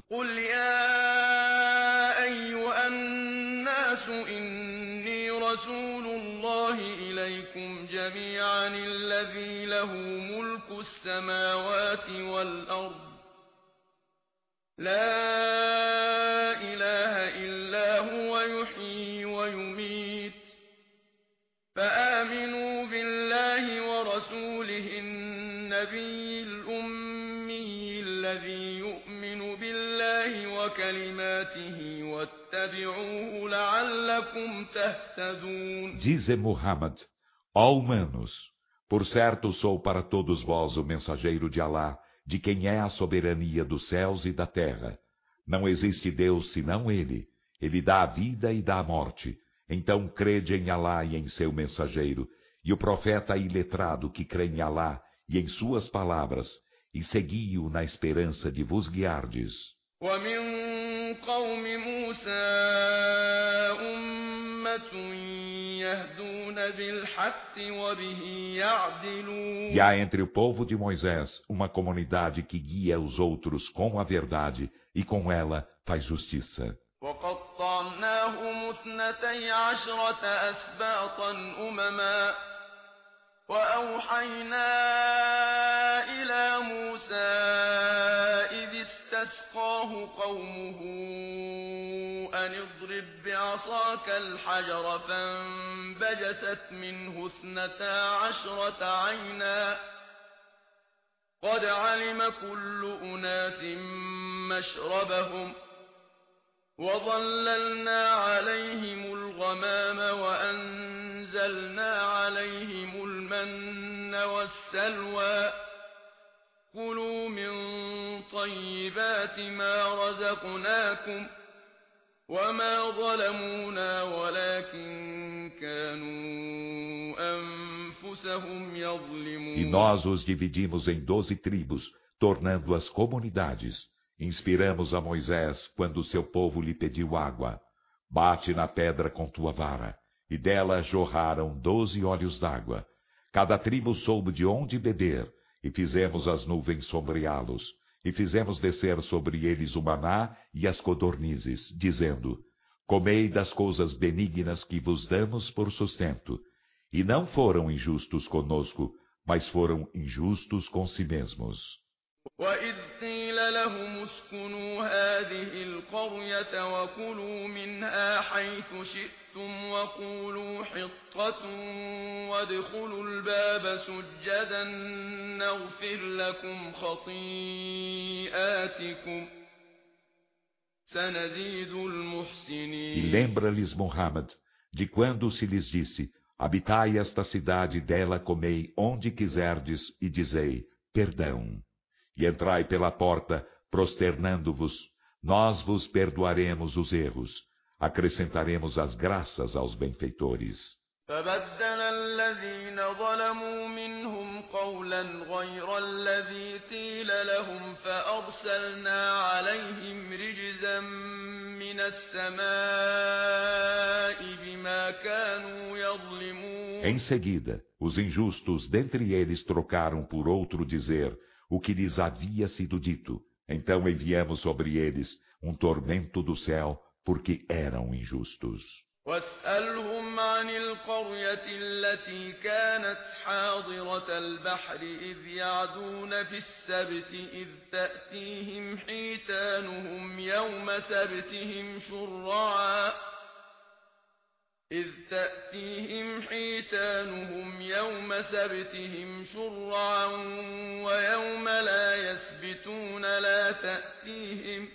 رسول الله إليكم جميعا الذي له ملك السماوات والأرض لا إله إلا هو يحيي ويميت فآمنوا بالله ورسوله النبي الأمي الذي يؤمن بالله وكلماته واتبعوه لعلكم تهتدون. Dize Muhammad, ó humanos, por certo sou para todos vós o mensageiro de Alá, de quem é a soberania dos céus e da terra. Não existe Deus senão Ele. Ele dá a vida e dá a morte. Então crede em Alá e em seu mensageiro, e o profeta iletrado que crê em Alá e em suas palavras, e segui-o na esperança de vos guiardes. ومن قوم موسى أمة يهدون بالحق وبه يعدلون. E há entre o povo de Moisés uma comunidade que guia os outros com a verdade e com ela faz justiça. وقطعناهم 12 أسباطا أمما وأوحينا إلى موسى إذ استسقاه قومه أن اضرب بعصاك الحجر فانبجست منه 12 عينا قد علم كل أناس مشربهم وظللنا عليهم الغمام وأنزلنا عليهم المن والسلوى كلوا من طيبات ما رزقناكم وما ظلمونا ولكن كانوا أنفسهم يظلمون. E nós os dividimos em 12 tribos, tornando-as comunidades. Inspiramos a Moisés quando seu povo lhe pediu água. Bate na pedra com tua vara. E dela jorraram 12 olhos d'água. Cada tribo soube de onde beber. E fizemos as nuvens sombreá-los. E fizemos descer sobre eles o maná e as codornizes, dizendo: comei das coisas benignas que vos damos por sustento. E não foram injustos conosco, mas foram injustos com si mesmos. وَإِذْ قِيلَ لَهُمُ اسْكُنُوا هَٰذِهِ الْقَرْيَةَ وَكُلُوا مِنْهَا حَيْثُ شِئْتُمْ وَقُولُوا حِطَّةٌ وَادْخُلُوا الْبَابَ سُجَّدًا نَّغْفِرْ لَكُمْ خَطِيئَاتِكُمْ سَنَزِيدُ الْمُحْسِنِينَ. E lembra-lhes, Muhammad, de quando se lhes disse: habitai esta cidade, dela comei onde quiserdes, e dizei: perdão. E entrai pela porta prosternando-vos, nós vos perdoaremos os erros, acrescentaremos as graças aos benfeitores. فبدل الذين ظلموا منهم قولا غير الذي قيل لهم فأرسلنا عليهم رجزا من السماء بما كانوا يظلمون. Em seguida, os injustos dentre eles trocaram por outro dizer o que lhes havia sido dito. Então enviamos sobre eles um tormento do céu, porque eram injustos. واسألهم عن القرية التي كانت حاضرة البحر إذ يعدون في السبت إذ تأتيهم حيتانهم يوم سبتهم شرعا ويوم لا يسبتون لا تأتيهم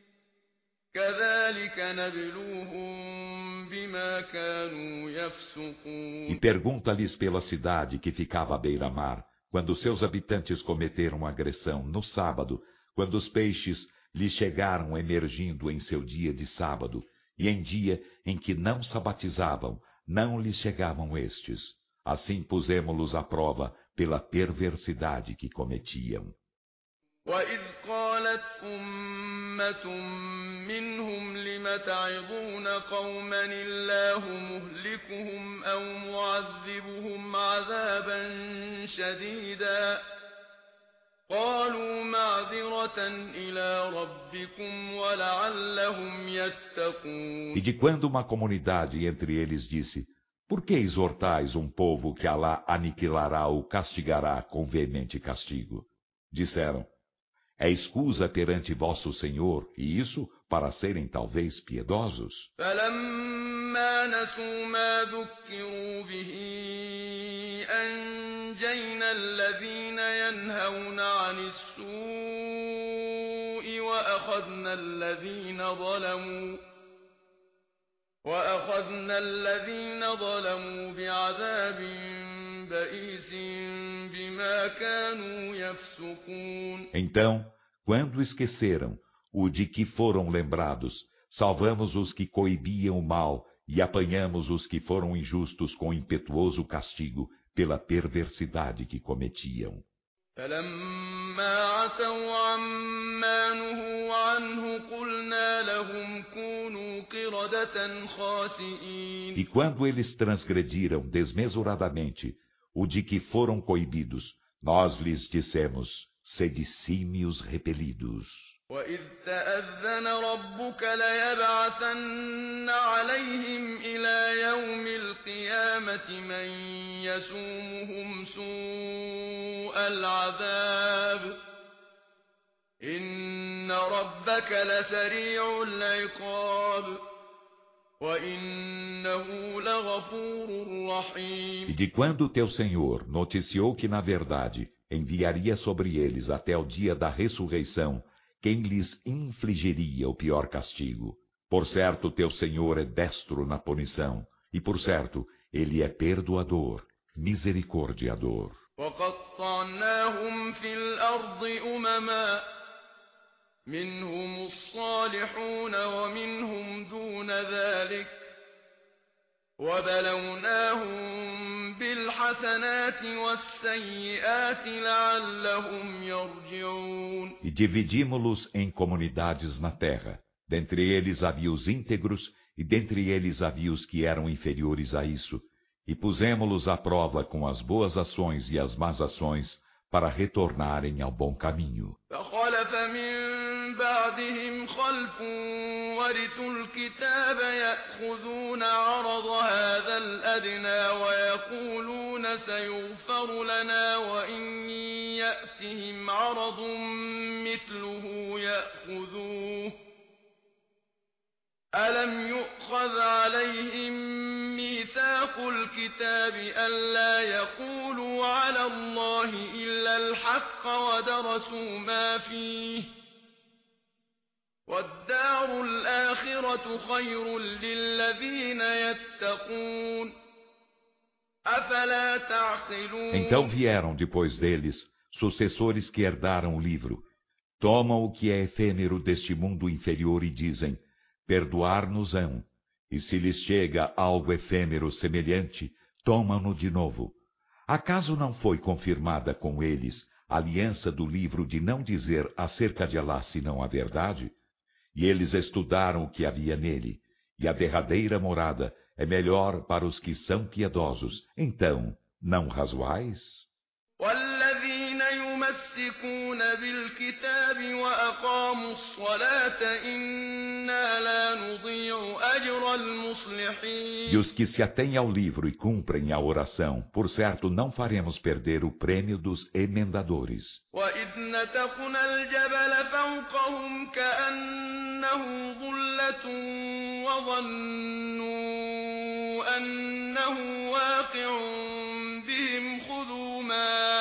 كذلك نبلوهم بما كانوا يفسقون. E pergunta-lhes pela cidade que ficava à beira-mar, quando seus habitantes cometeram agressão no sábado, quando os peixes lhes chegaram emergindo em seu dia de sábado, e em dia em que não sabatizavam, não lhes chegavam estes. Assim pusemos-los à prova pela perversidade que cometiam. وَإِذْ قَالَتْ أُمَّةٌ مِّنْهُمْ لِمَ تَعِظُونَ قَوْمًا اللَّهُ مُهْلِكُهُمْ أَوْ مُعَذِّبُهُمْ عَذَابًا شَدِيدًا قَالُوا مَعْذِرَةً إِلَىٰ رَبِّكُمْ وَلَعَلَّهُمْ يَتَّقُونَ. E de quando uma comunidade entre eles disse: Por que exortais um povo que Alá aniquilará ou castigará com veemente castigo? Disseram: É escusa perante vosso Senhor, e isso para serem talvez piedosos. فَلَمَّا نَسُوا مَا ذُكِّرُوا بِهِ أَنجَيْنَا الَّذِينَ يَنْهَوْنَ عَنِ السُّوءِ وَأَخَذْنَا الَّذِينَ ظَلَمُوا بِعَذَابٍ بَئِيسٍ بِمَا كَانُوا يَفْسُقُونَ. Então, quando esqueceram o de que foram lembrados, salvamos os que coibiam o mal e apanhamos os que foram injustos com impetuoso castigo pela perversidade que cometiam. فَلَمَّا عَتَوْا عَمَّا نُهُوا عَنْهُ قُلْنَا لَهُمْ كُونُوا قِرَدَةً خَاسِئِينَ. E quando eles transgrediram desmesuradamente o de que foram coibidos, nós lhes dissemos: sede símios repelidos. وَإِذْ تَأَذَّنَ رَبُّكَ لَيَبْعَثَنَّ عَلَيْهِمْ إِلَى يَوْمِ الْقِيَامَةِ مَن يَسُومُهُمْ سُوءَ الْعَذَابِ إِنَّ رَبَّكَ لَسَرِيعُ الْعِقَابِ وَإِنَّهُ لَغَفُورٌ رَّحِيمٌ. E de quando teu Senhor noticiou que, na verdade, enviaria sobre eles até o dia da ressurreição quem lhes infligiria o pior castigo. Por certo, teu Senhor é destro na punição, e por certo, Ele é perdoador, misericordiador. وَقَطَّعْنَاهُمْ فِي الْأَرْضِ أُمَمًا مِّنْهُمُ الصَّالِحُونَ وَمِنْهُمْ دُونَ ذَلِكَ وَبَلَوْنَاهُم بِالْحَسَنَاتِ وَالسَّيِّئَاتِ لَعَلَّهُمْ يَرْجِعُونَ. E dividimos-los em comunidades na terra. Dentre eles havia os íntegros, e dentre eles havia os que eram inferiores a isso. E pusemos-los à prova com as boas ações e as más ações, para retornarem ao bom caminho. فَخَلَفَ مِن بَعْدِهِمْ خَلْفٌ وَرِثُوا الْكِتَابَ يَأْخُذُونَ عَرَضَ هَٰذَا الْأَدْنَىٰ وَيَقُولُونَ سَيُغْفَرُ لَنَا وَإِن يَأْتِهِمْ عَرَضٌ مِّثْلُهُ يَأْخُذُوهُ أَلَمْ يُؤْخَذْ عَلَيْهِم مِّيثَاقُ الْكِتَابِ أَلَّا يَقُولُوا عَلَى اللَّهِ إِلَّا الْحَقَّ وَدَرَسُوا مَا فِيهِ وَالدَّارُ الْآخِرَةُ خَيْرٌ لِّلَّذِينَ يَتَّقُونَ أَفَلَا تَعْقِلُونَ. Então vieram depois deles sucessores que herdaram o livro, Tomam o que é efêmero deste mundo inferior e dizem, perdoar-nos-ão. E se lhes chega algo efêmero semelhante, tomam-no de novo. Acaso não foi confirmada com eles a aliança do livro de não dizer acerca de Alá senão a verdade? E eles estudaram o que havia nele, e a derradeira morada é melhor para os que são piedosos. Então, não razoais? والذين يمسكون بالكتاب وأقاموا الصلاة إنا لا نضيع أجر المصلحين. E os que se atêm ao livro e cumprem a oração, por certo não faremos perder o prêmio dos emendadores. وإذ نتقنا الجبل فوقهم كأنه ظلة وظنوا أنه واقع بهم خذوا ما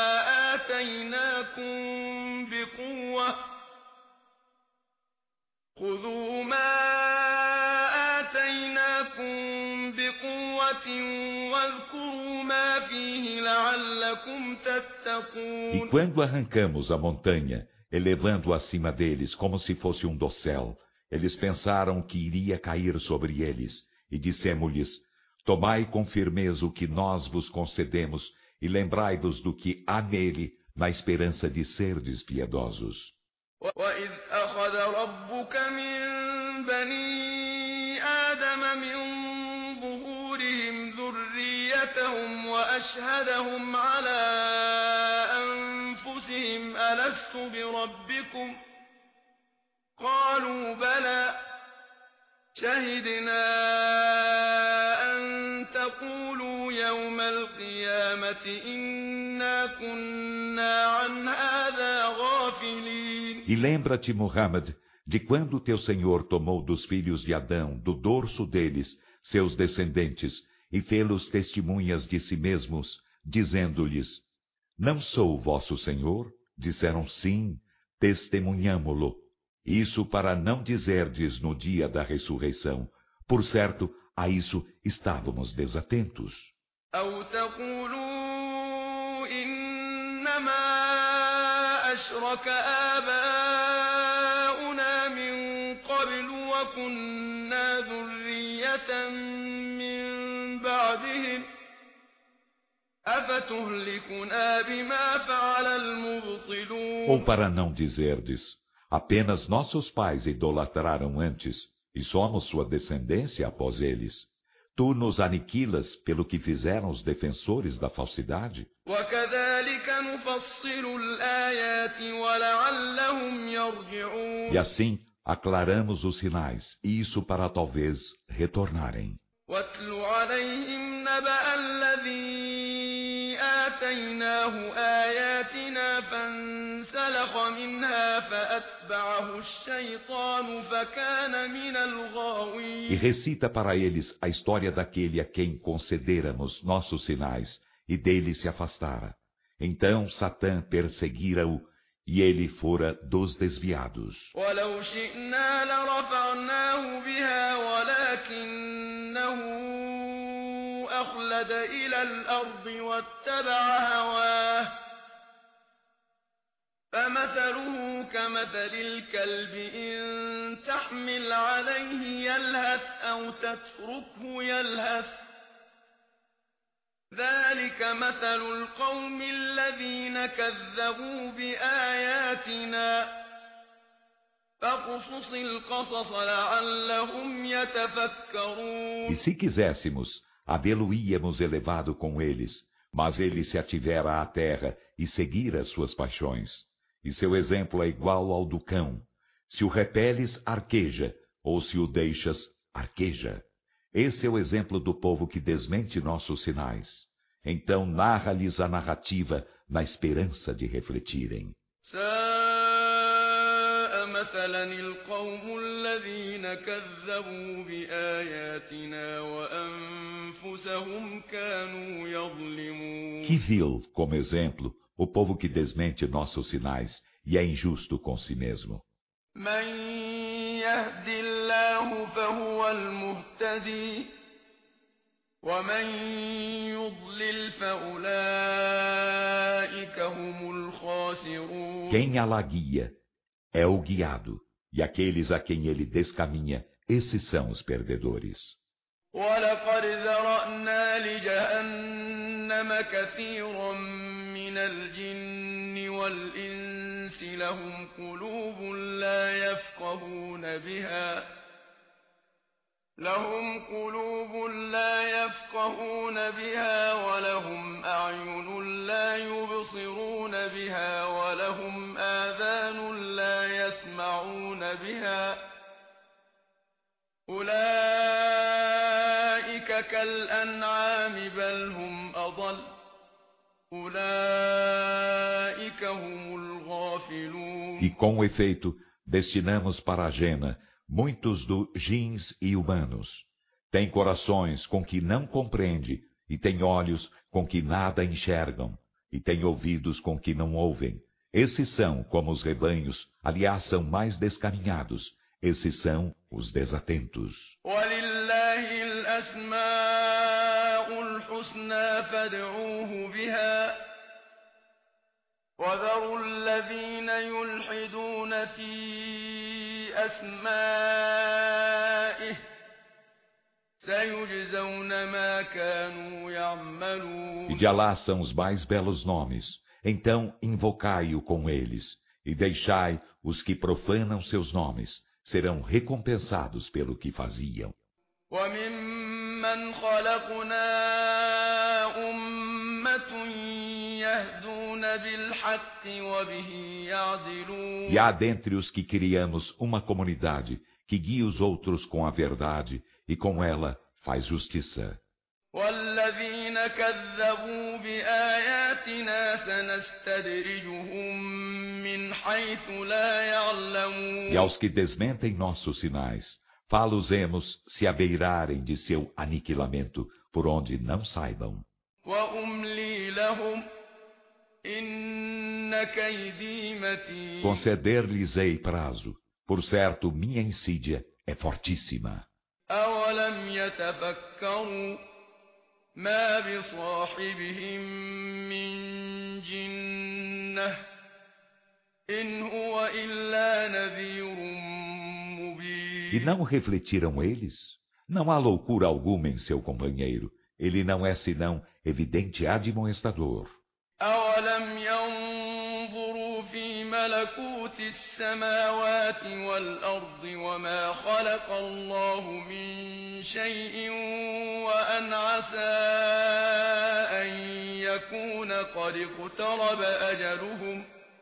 آتيناكم بقوة واذكروا ما فيه لعلكم تتقون. E quando arrancamos a montanha, elevando acima deles como se fosse um dossel, eles pensaram que iria cair sobre eles, e dissemos-lhes, tomai com firmeza o que nós vos concedemos, e lembrai-vos do que há nele, na esperança de serdes piedosos. وَإِذْ أَخَذَ رَبُّكَ مِنْ بَنِي آدَمَ مِنْ ظُهُورِهِمْ ذُرِّيَّتَهُمْ وَأَشْهَدَهُمْ عَلَى أَنْفُسِهِمْ أَلَسْتُ بِرَبِّكُمْ قَالُوا بَلَى شَهِدْنَا أَنْ تَقُولُوا يَوْمَ الْقِيَامَةِ إِنَّا كُنَّا عَنْ هَذَا غَافِلِينَ. E lembra-te, Muhammad, de quando teu Senhor tomou dos filhos de Adão, do dorso deles, seus descendentes, e fê-los testemunhas de si mesmos, dizendo-lhes, não sou o vosso Senhor? Disseram sim, testemunhamo-lo. Isso para não dizerdes no dia da ressurreição. Por certo, a isso estávamos desatentos. أو تقولوا إنما أشرك آباؤنا من قبل وكنا ذرية من بعدهم أفتهلكنا بما فعل المبطلون. Ou para não dizerdes, apenas nossos pais idolatraram antes, e somos sua descendência após eles. Tu nos aniquilas pelo que fizeram os defensores da falsidade? E assim aclaramos os sinais, e isso para talvez retornarem. وَاتْلُ عَلَيْهِمْ نَبَأَ الَّذِي آتَيْنَاهُ آيَاتِنَا فَانسَلَخَ مِنْهَا فَأَتْبَعَهُ الشَّيْطَانُ فَكَانَ مِنَ الْغَاوِينَ. E recita para eles a história daquele a quem concederamos nossos sinais, e dele se afastara. Então Satã perseguira-o, e ele fora dos desviados. وَلَوْ شِئْنَا لَرَفَعْنَاهُ بِهَا وَلَكِنَّهُ أَخْلَدَ إِلَى الْأَرْضِ وَاتَّبَعَ هَوَاهُ فَمَثَلُهُ كَمَثَلِ الْكَلْبِ إِنْ تَحْمِلْ عَلَيْهِ يَلْهَثْ أَوْ تَتْرُكْهُ يَلْهَث ذلك مثل القوم الذين كذبوا بآياتنا فاقصص القصص لعلهم يتفكرون. E se quiséssemos, havê-lo-íamos elevado com eles, mas ele se ativera à terra e seguira suas paixões. E seu exemplo é igual ao do cão. Se o repeles, arqueja, ou se o deixas, arqueja. Esse é o exemplo do povo que desmente nossos sinais. Então narra-lhes a narrativa na esperança de refletirem. سَاءَ مَثَلًا الْقَوْمُ الَّذِينَ كَذَّبُوا بِآيَاتِنَا وَأَنفُسَهُمْ كَانُوا يَظْلِمُونَ. Que vil, como exemplo, o povo que desmente nossos sinais e é injusto com si mesmo. مَن يَهْدِ اللَّهُ فَهُوَ الْمُهْتَدِي وَمَن يُضْلِلْ فَأُولَئِكَ هُمُ الْخَاسِرُونَ. Quem Alá guia, é o guiado, e aqueles a quem ele descaminha, esses são os perdedores. وَلَقَدْ ذَرَأْنَا لِجَهَنَّمَ كَثِيرًا مِنَ الْجِنِّ وَالْإِنسِ لَهُمْ قُلُوبٌ لا يفقهون بها ولهم أعين لا يبصرون بها ولهم آذان لا يسمعون بها أولئك كالأنعام بل هم أضل أولئك هم الغافلون. E com efeito, destinamos para a Jena muitos dos jins e humanos. Tem corações com que não compreende, e tem olhos com que nada enxergam, e tem ouvidos com que não ouvem. Esses são como os rebanhos, aliás são mais descaminhados. Esses são os desatentos. وَلِلَّهِ الْأَسْمَاءُ الْحُسْنَى فَادْعُوهُ بِهَا وَذَرُوا الَّذِينَ يُلْحِدُونَ فِي أَسْمَائِهِ سَيُجْزَوْنَ مَا كَانُوا يَعْمَلُونَ. E de Alá são os mais belos nomes. Então invocai-o com eles, e deixai os que profanam seus nomes. Serão recompensados pelo que faziam. وَمِمَّنْ خَلَقْنَا أُمَّةٌ يَهْدُونَ بِالْحَقِّ وَبِهِ يَعْدِلُونَ. E há dentre os que criamos uma comunidade que guia os outros com a verdade e com ela faz justiça. وَالَّذِينَ كَذَّبُوا بِآيَاتِنَا سَنَسْتَدْرِجُهُم مِّنْ حَيْثُ لَا يَعْلَمُونَ. E aos que desmentem nossos sinais, fá-los-emos se abeirarem de seu aniquilamento, por onde não saibam. وَأُمْلِي لَهُمْ إِنَّ كَيْدِي مَتِينٌ. Conceder-lhes-ei prazo, por certo minha insídia é fortíssima. أَوَلَمْ يَتَفَكَّرُوا مَا بِصَاحِبِهِم مِّن جِنَّةٍ إِنْ هُوَ إِلَّا نَذِيرٌ مُّبِينٌ. E não refletiram eles? Não há loucura alguma em seu companheiro. Ele não é senão evidente admoestador. أَوَلَمْ يَنظُرُوا فِي مَلَكُوتِ السَّمَاوَاتِ وَالْأَرْضِ وَمَا خَلَقَ اللَّهُ مِن شَيْءٍ وَأَنْ عَسَىٰ أَن يَكُونَ قَدِ اقْتَرَبَ أَجَلُهُمْ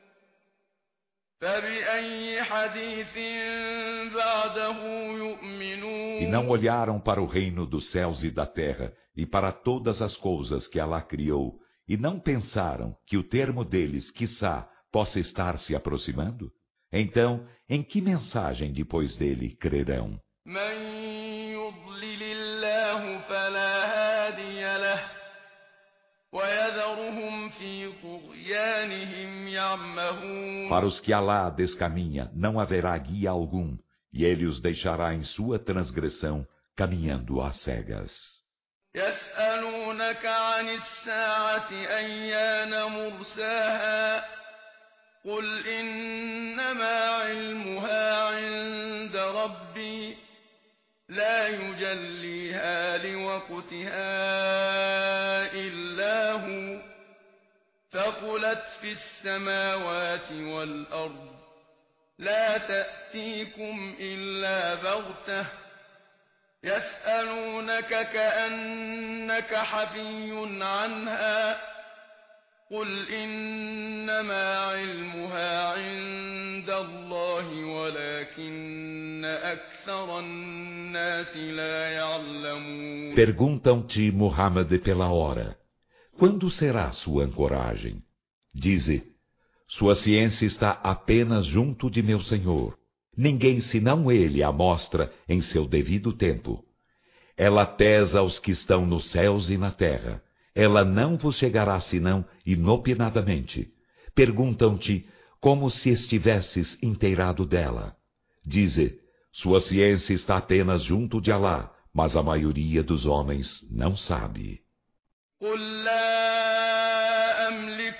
فَبِأَيِّ حَدِيثٍ بَعْدَهُ يُؤْمِنُونَ. E não olharam para o reino dos céus e da terra e para todas as coisas que Alá criou, e não pensaram que o termo deles, quiçá, possa estar se aproximando? Então, em que mensagem depois dele crerão? مَن يُضْلِلِ اللَّهُ فَلَا هَادِيَ لَهُ وَيَذَرُهُمْ فِي طُغْيَانِهِمْ يَعْمَهُونَ. Para os que Alá descaminha, não haverá guia algum, e ele os deixará em sua transgressão, caminhando às cegas. يَسْأَلُونَكَ عَنِ السَّاعَةِ أَيَّانَ مُرْسَاهَا قُلْ إِنَّمَا عِلْمُهَا عِندَ رَبِّي لَا يُجَلِّيهَا لِوَقْتِهَا إِلَّا هُوَ ثَقُلَتْ فِي السَّمَاوَاتِ وَالْأَرْضِ لَا تَأْتِيكُمْ إِلَّا بَغْتَةً يَسْأَلُونَكَ كَأَنَّكَ حَفِيٌّ عَنْهَا قُلْ إِنَّمَا عِلْمُهَا عِندَ اللَّهِ وَلَكِنَّ أَكْثَرَ النَّاسِ لَا يَعْلَمُونَ. Perguntam-te, Muhammad, pela hora. Quando será sua ancoragem? Dize, sua ciência está apenas junto de meu Senhor. Ninguém senão Ele a mostra em seu devido tempo. Ela pesa aos que estão nos céus e na terra. Ela não vos chegará senão inopinadamente. Perguntam-te como se estivesses inteirado dela. Dize, sua ciência está apenas junto de Alá, mas a maioria dos homens não sabe. قُل لَّا أَمْلِكُ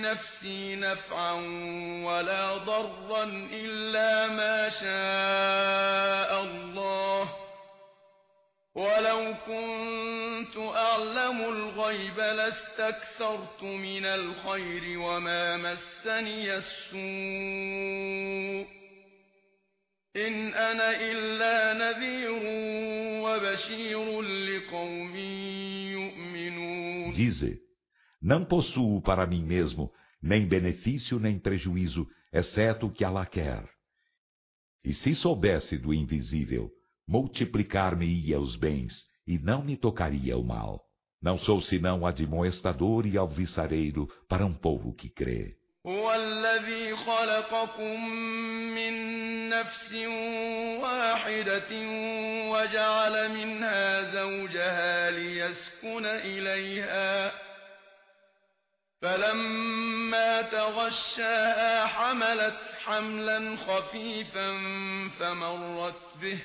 نفسي نفعا ولا ضرا إلا ما شاء الله ولو كنت أعلم الغيب لاستكثرت من الخير وما مسني السوء إن أنا إلا نذير وبشير لقوم يؤمنون. Dize, não possuo para mim mesmo nem benefício nem prejuízo, exceto o que Allah quer. E se soubesse do invisível, multiplicar-me-ia os bens, e não me tocaria o mal. Não sou senão admoestador e alvissareiro para um povo que crê. هو الذي خلقكم من نفس واحدة وجعل منها زوجها ليسكن إليها فلما تغشاها حملت حملا خفيفا فمرت به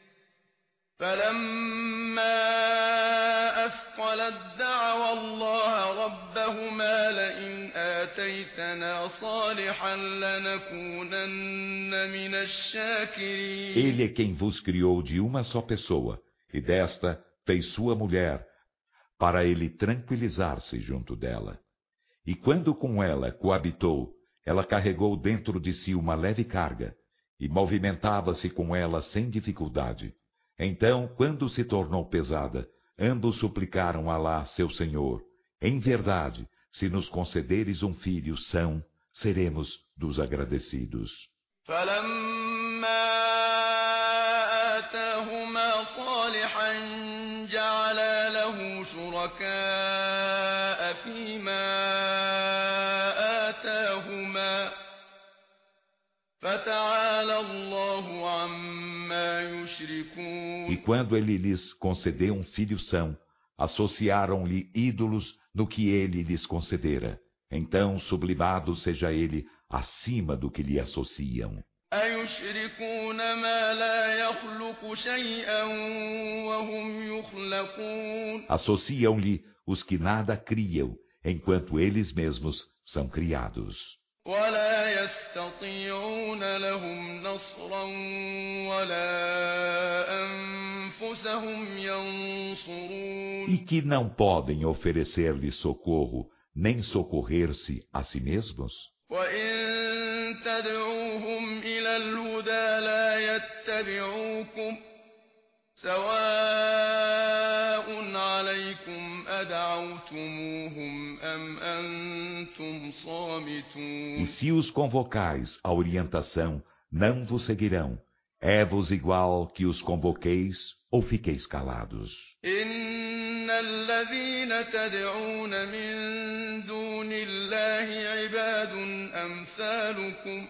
فلما أثقلت دعوا الله ربهما لئن آتيتنا صالحا لنكونن من الشاكرين. Ele é quem vos criou de uma só pessoa, e desta fez sua mulher, para ele tranquilizar-se junto dela. E quando com ela coabitou, ela carregou dentro de si uma leve carga, e movimentava-se com ela sem dificuldade. Então, quando se tornou pesada, ambos suplicaram a Alá, seu Senhor: em verdade, se nos concederes um filho são, seremos dos agradecidos. فلما آتاهما صالحا جعلا له شركاء فيما آتاهما فتعالى الله عما يشركون. E quando ele lhes concedeu um filho são, associaram-lhe ídolos no que ele lhes concedera. Então, sublimado seja ele acima do que lhe associam. أيشركون ما لا يخلق شيئا وهم يخلقون. Associam-lhe os que nada criam, enquanto eles mesmos são criados. ولا يستطيعون لهم نصرا ولا أنفسهم ينصرون. E que não podem oferecer-lhe socorro, nem socorrer-se a si mesmos. وإن تدعوهم إلى الهدى لا يتبعوكم سواء عليكم أدعوتموهم أم أنتم صامتون. E se os convocais à orientação, não vos seguirão. É-vos igual que os convoqueis ou fiqueis calados. إن الذين تدعون من دون الله عباد أمثالكم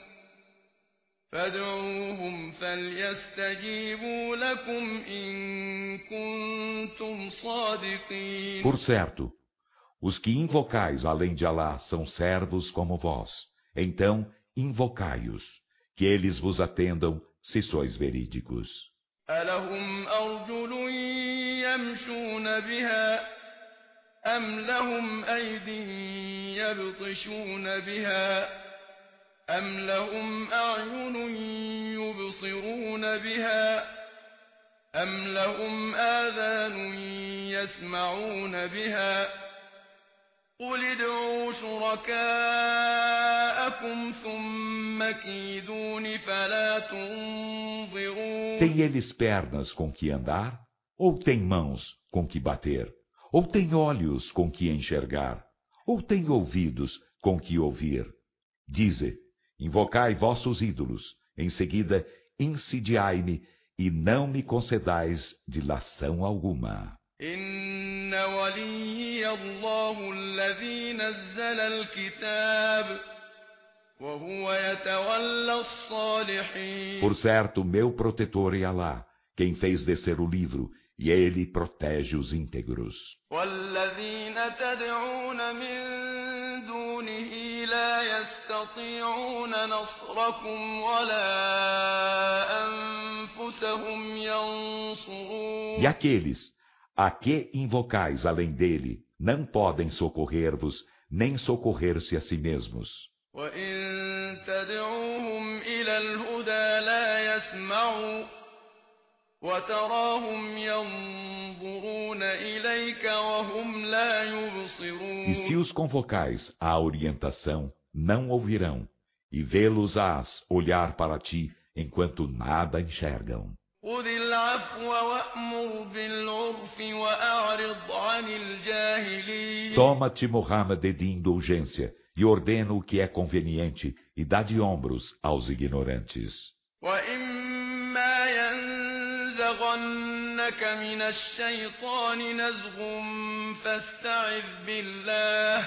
فادعوهم فليستجيبوا لكم إن كنتم صادقين. Por certo, os que invocais além de Alá são servos como vós. Então, invocai-os, que eles vos atendam se sois verídicos. ألهم أرجل يمشون بها أم لهم أيد يبطشون بها أم لهم أعين يبصرون بها أم لهم آذان يسمعون بها قل ادعوا شركاءكم ثم كيدون فلا تنظرون. Tem eles pernas com que andar? Ou tem mãos com que bater? Ou tem olhos com que enxergar? Ou tem ouvidos com que ouvir? Dize, invocai vossos ídolos, em seguida insidiai-me e não me concedais dilação alguma. إن وليي الله الذي نزل الكتاب وهو يتولى الصالحين. Por certo, meu protetor é Alá, quem fez descer o livro, e ele protege os íntegros. والذين تدعون من دونه لا يستطيعون نصركم ولا أنفسهم ينصرون. E aqueles a que invocais além dele não podem socorrer-vos, nem socorrer-se a si mesmos. وإن تدعوهم إلى الهدى لا يسمعوا وتراهم ينظرون إليك وهم لا يبصرون. E se os convocais à orientação, não ouvirão, e vê-los-ás olhar para ti, enquanto nada enxergam. خذ العفو وأمر بالعرف وأعرض عن الجاهلين. Toma-te, Muhammad, de indulgência, e ordena o que é conveniente, e dá de ombros aos ignorantes. وإما ينزغنك من الشيطان نزغ فاستعذ بالله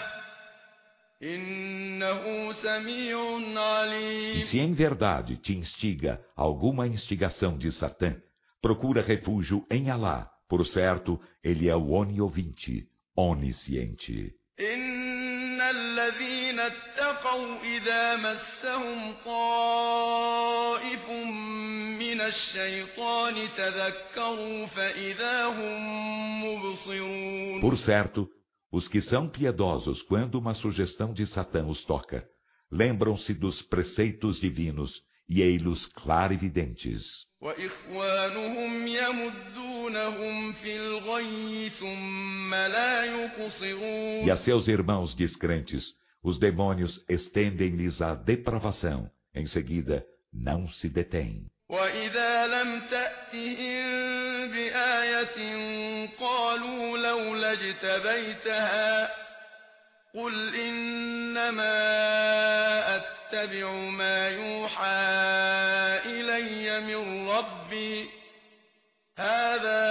إنه سميع عليم. E se em verdade te instiga alguma instigação de Satã, procura refúgio em Alá, por certo, ele é o oniovinte, onisciente. إن الذين اتقوا إذا مسهم طائف من الشيطان تذكروا فإذا هم مبصرون. Por certo, os que são piedosos quando uma sugestão de Satã os toca, lembram-se dos preceitos divinos e ei-los clarividentes. وإخوانهم يمدونهم في الغي ثم لا يقصرون. E a seus irmãos descrentes, os demônios estendem-lhes a depravação, em seguida não se detêm. وإذا لم تأتهم بآية قالوا لولا اجتبيتها قل إنما أتبع ما يوحى إلي من ربي هذا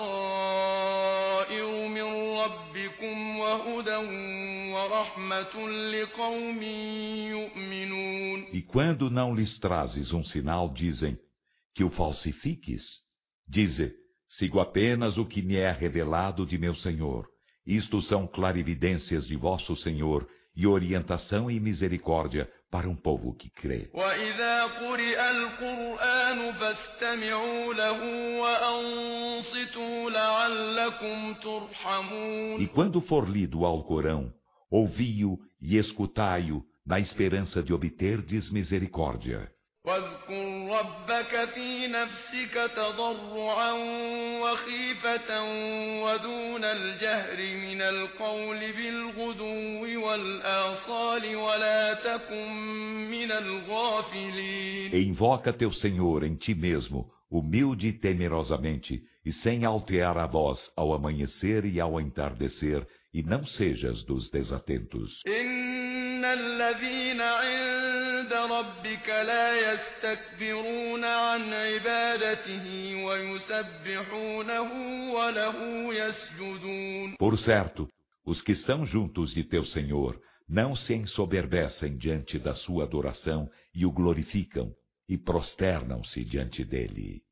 بصائر من ربكم وهدى ورحمة لقوم يؤمنون. E quando não lhes trazes um sinal, dizem que o falsifiques. Dize, sigo apenas o que me é revelado de meu Senhor. Isto são clarividências de vosso Senhor e orientação e misericórdia para um povo que crê. وإذا قرئ القرآن فاستمعوا له وأنصتوا لعلكم ترحمون. E quando for lido ao Corão, ouvi-o e escutai-o na esperança de obterdes misericórdia. واذكر ربك في نفسك تضرعا وخيفة ودون الجهر من القول بالغدو والآصال ولا تكن من الغافلين. E invoca teu Senhor em ti mesmo, humilde e temerosamente, e sem altear a voz ao amanhecer e ao entardecer, e não sejas dos desatentos. إن الذين عند ربك لا يستكبرون عن عبادته ويسبحونه وله يسجدون. Por certo, os que estão juntos de teu Senhor não se ensoberbecem diante da sua adoração e o glorificam e prosternam-se diante dele.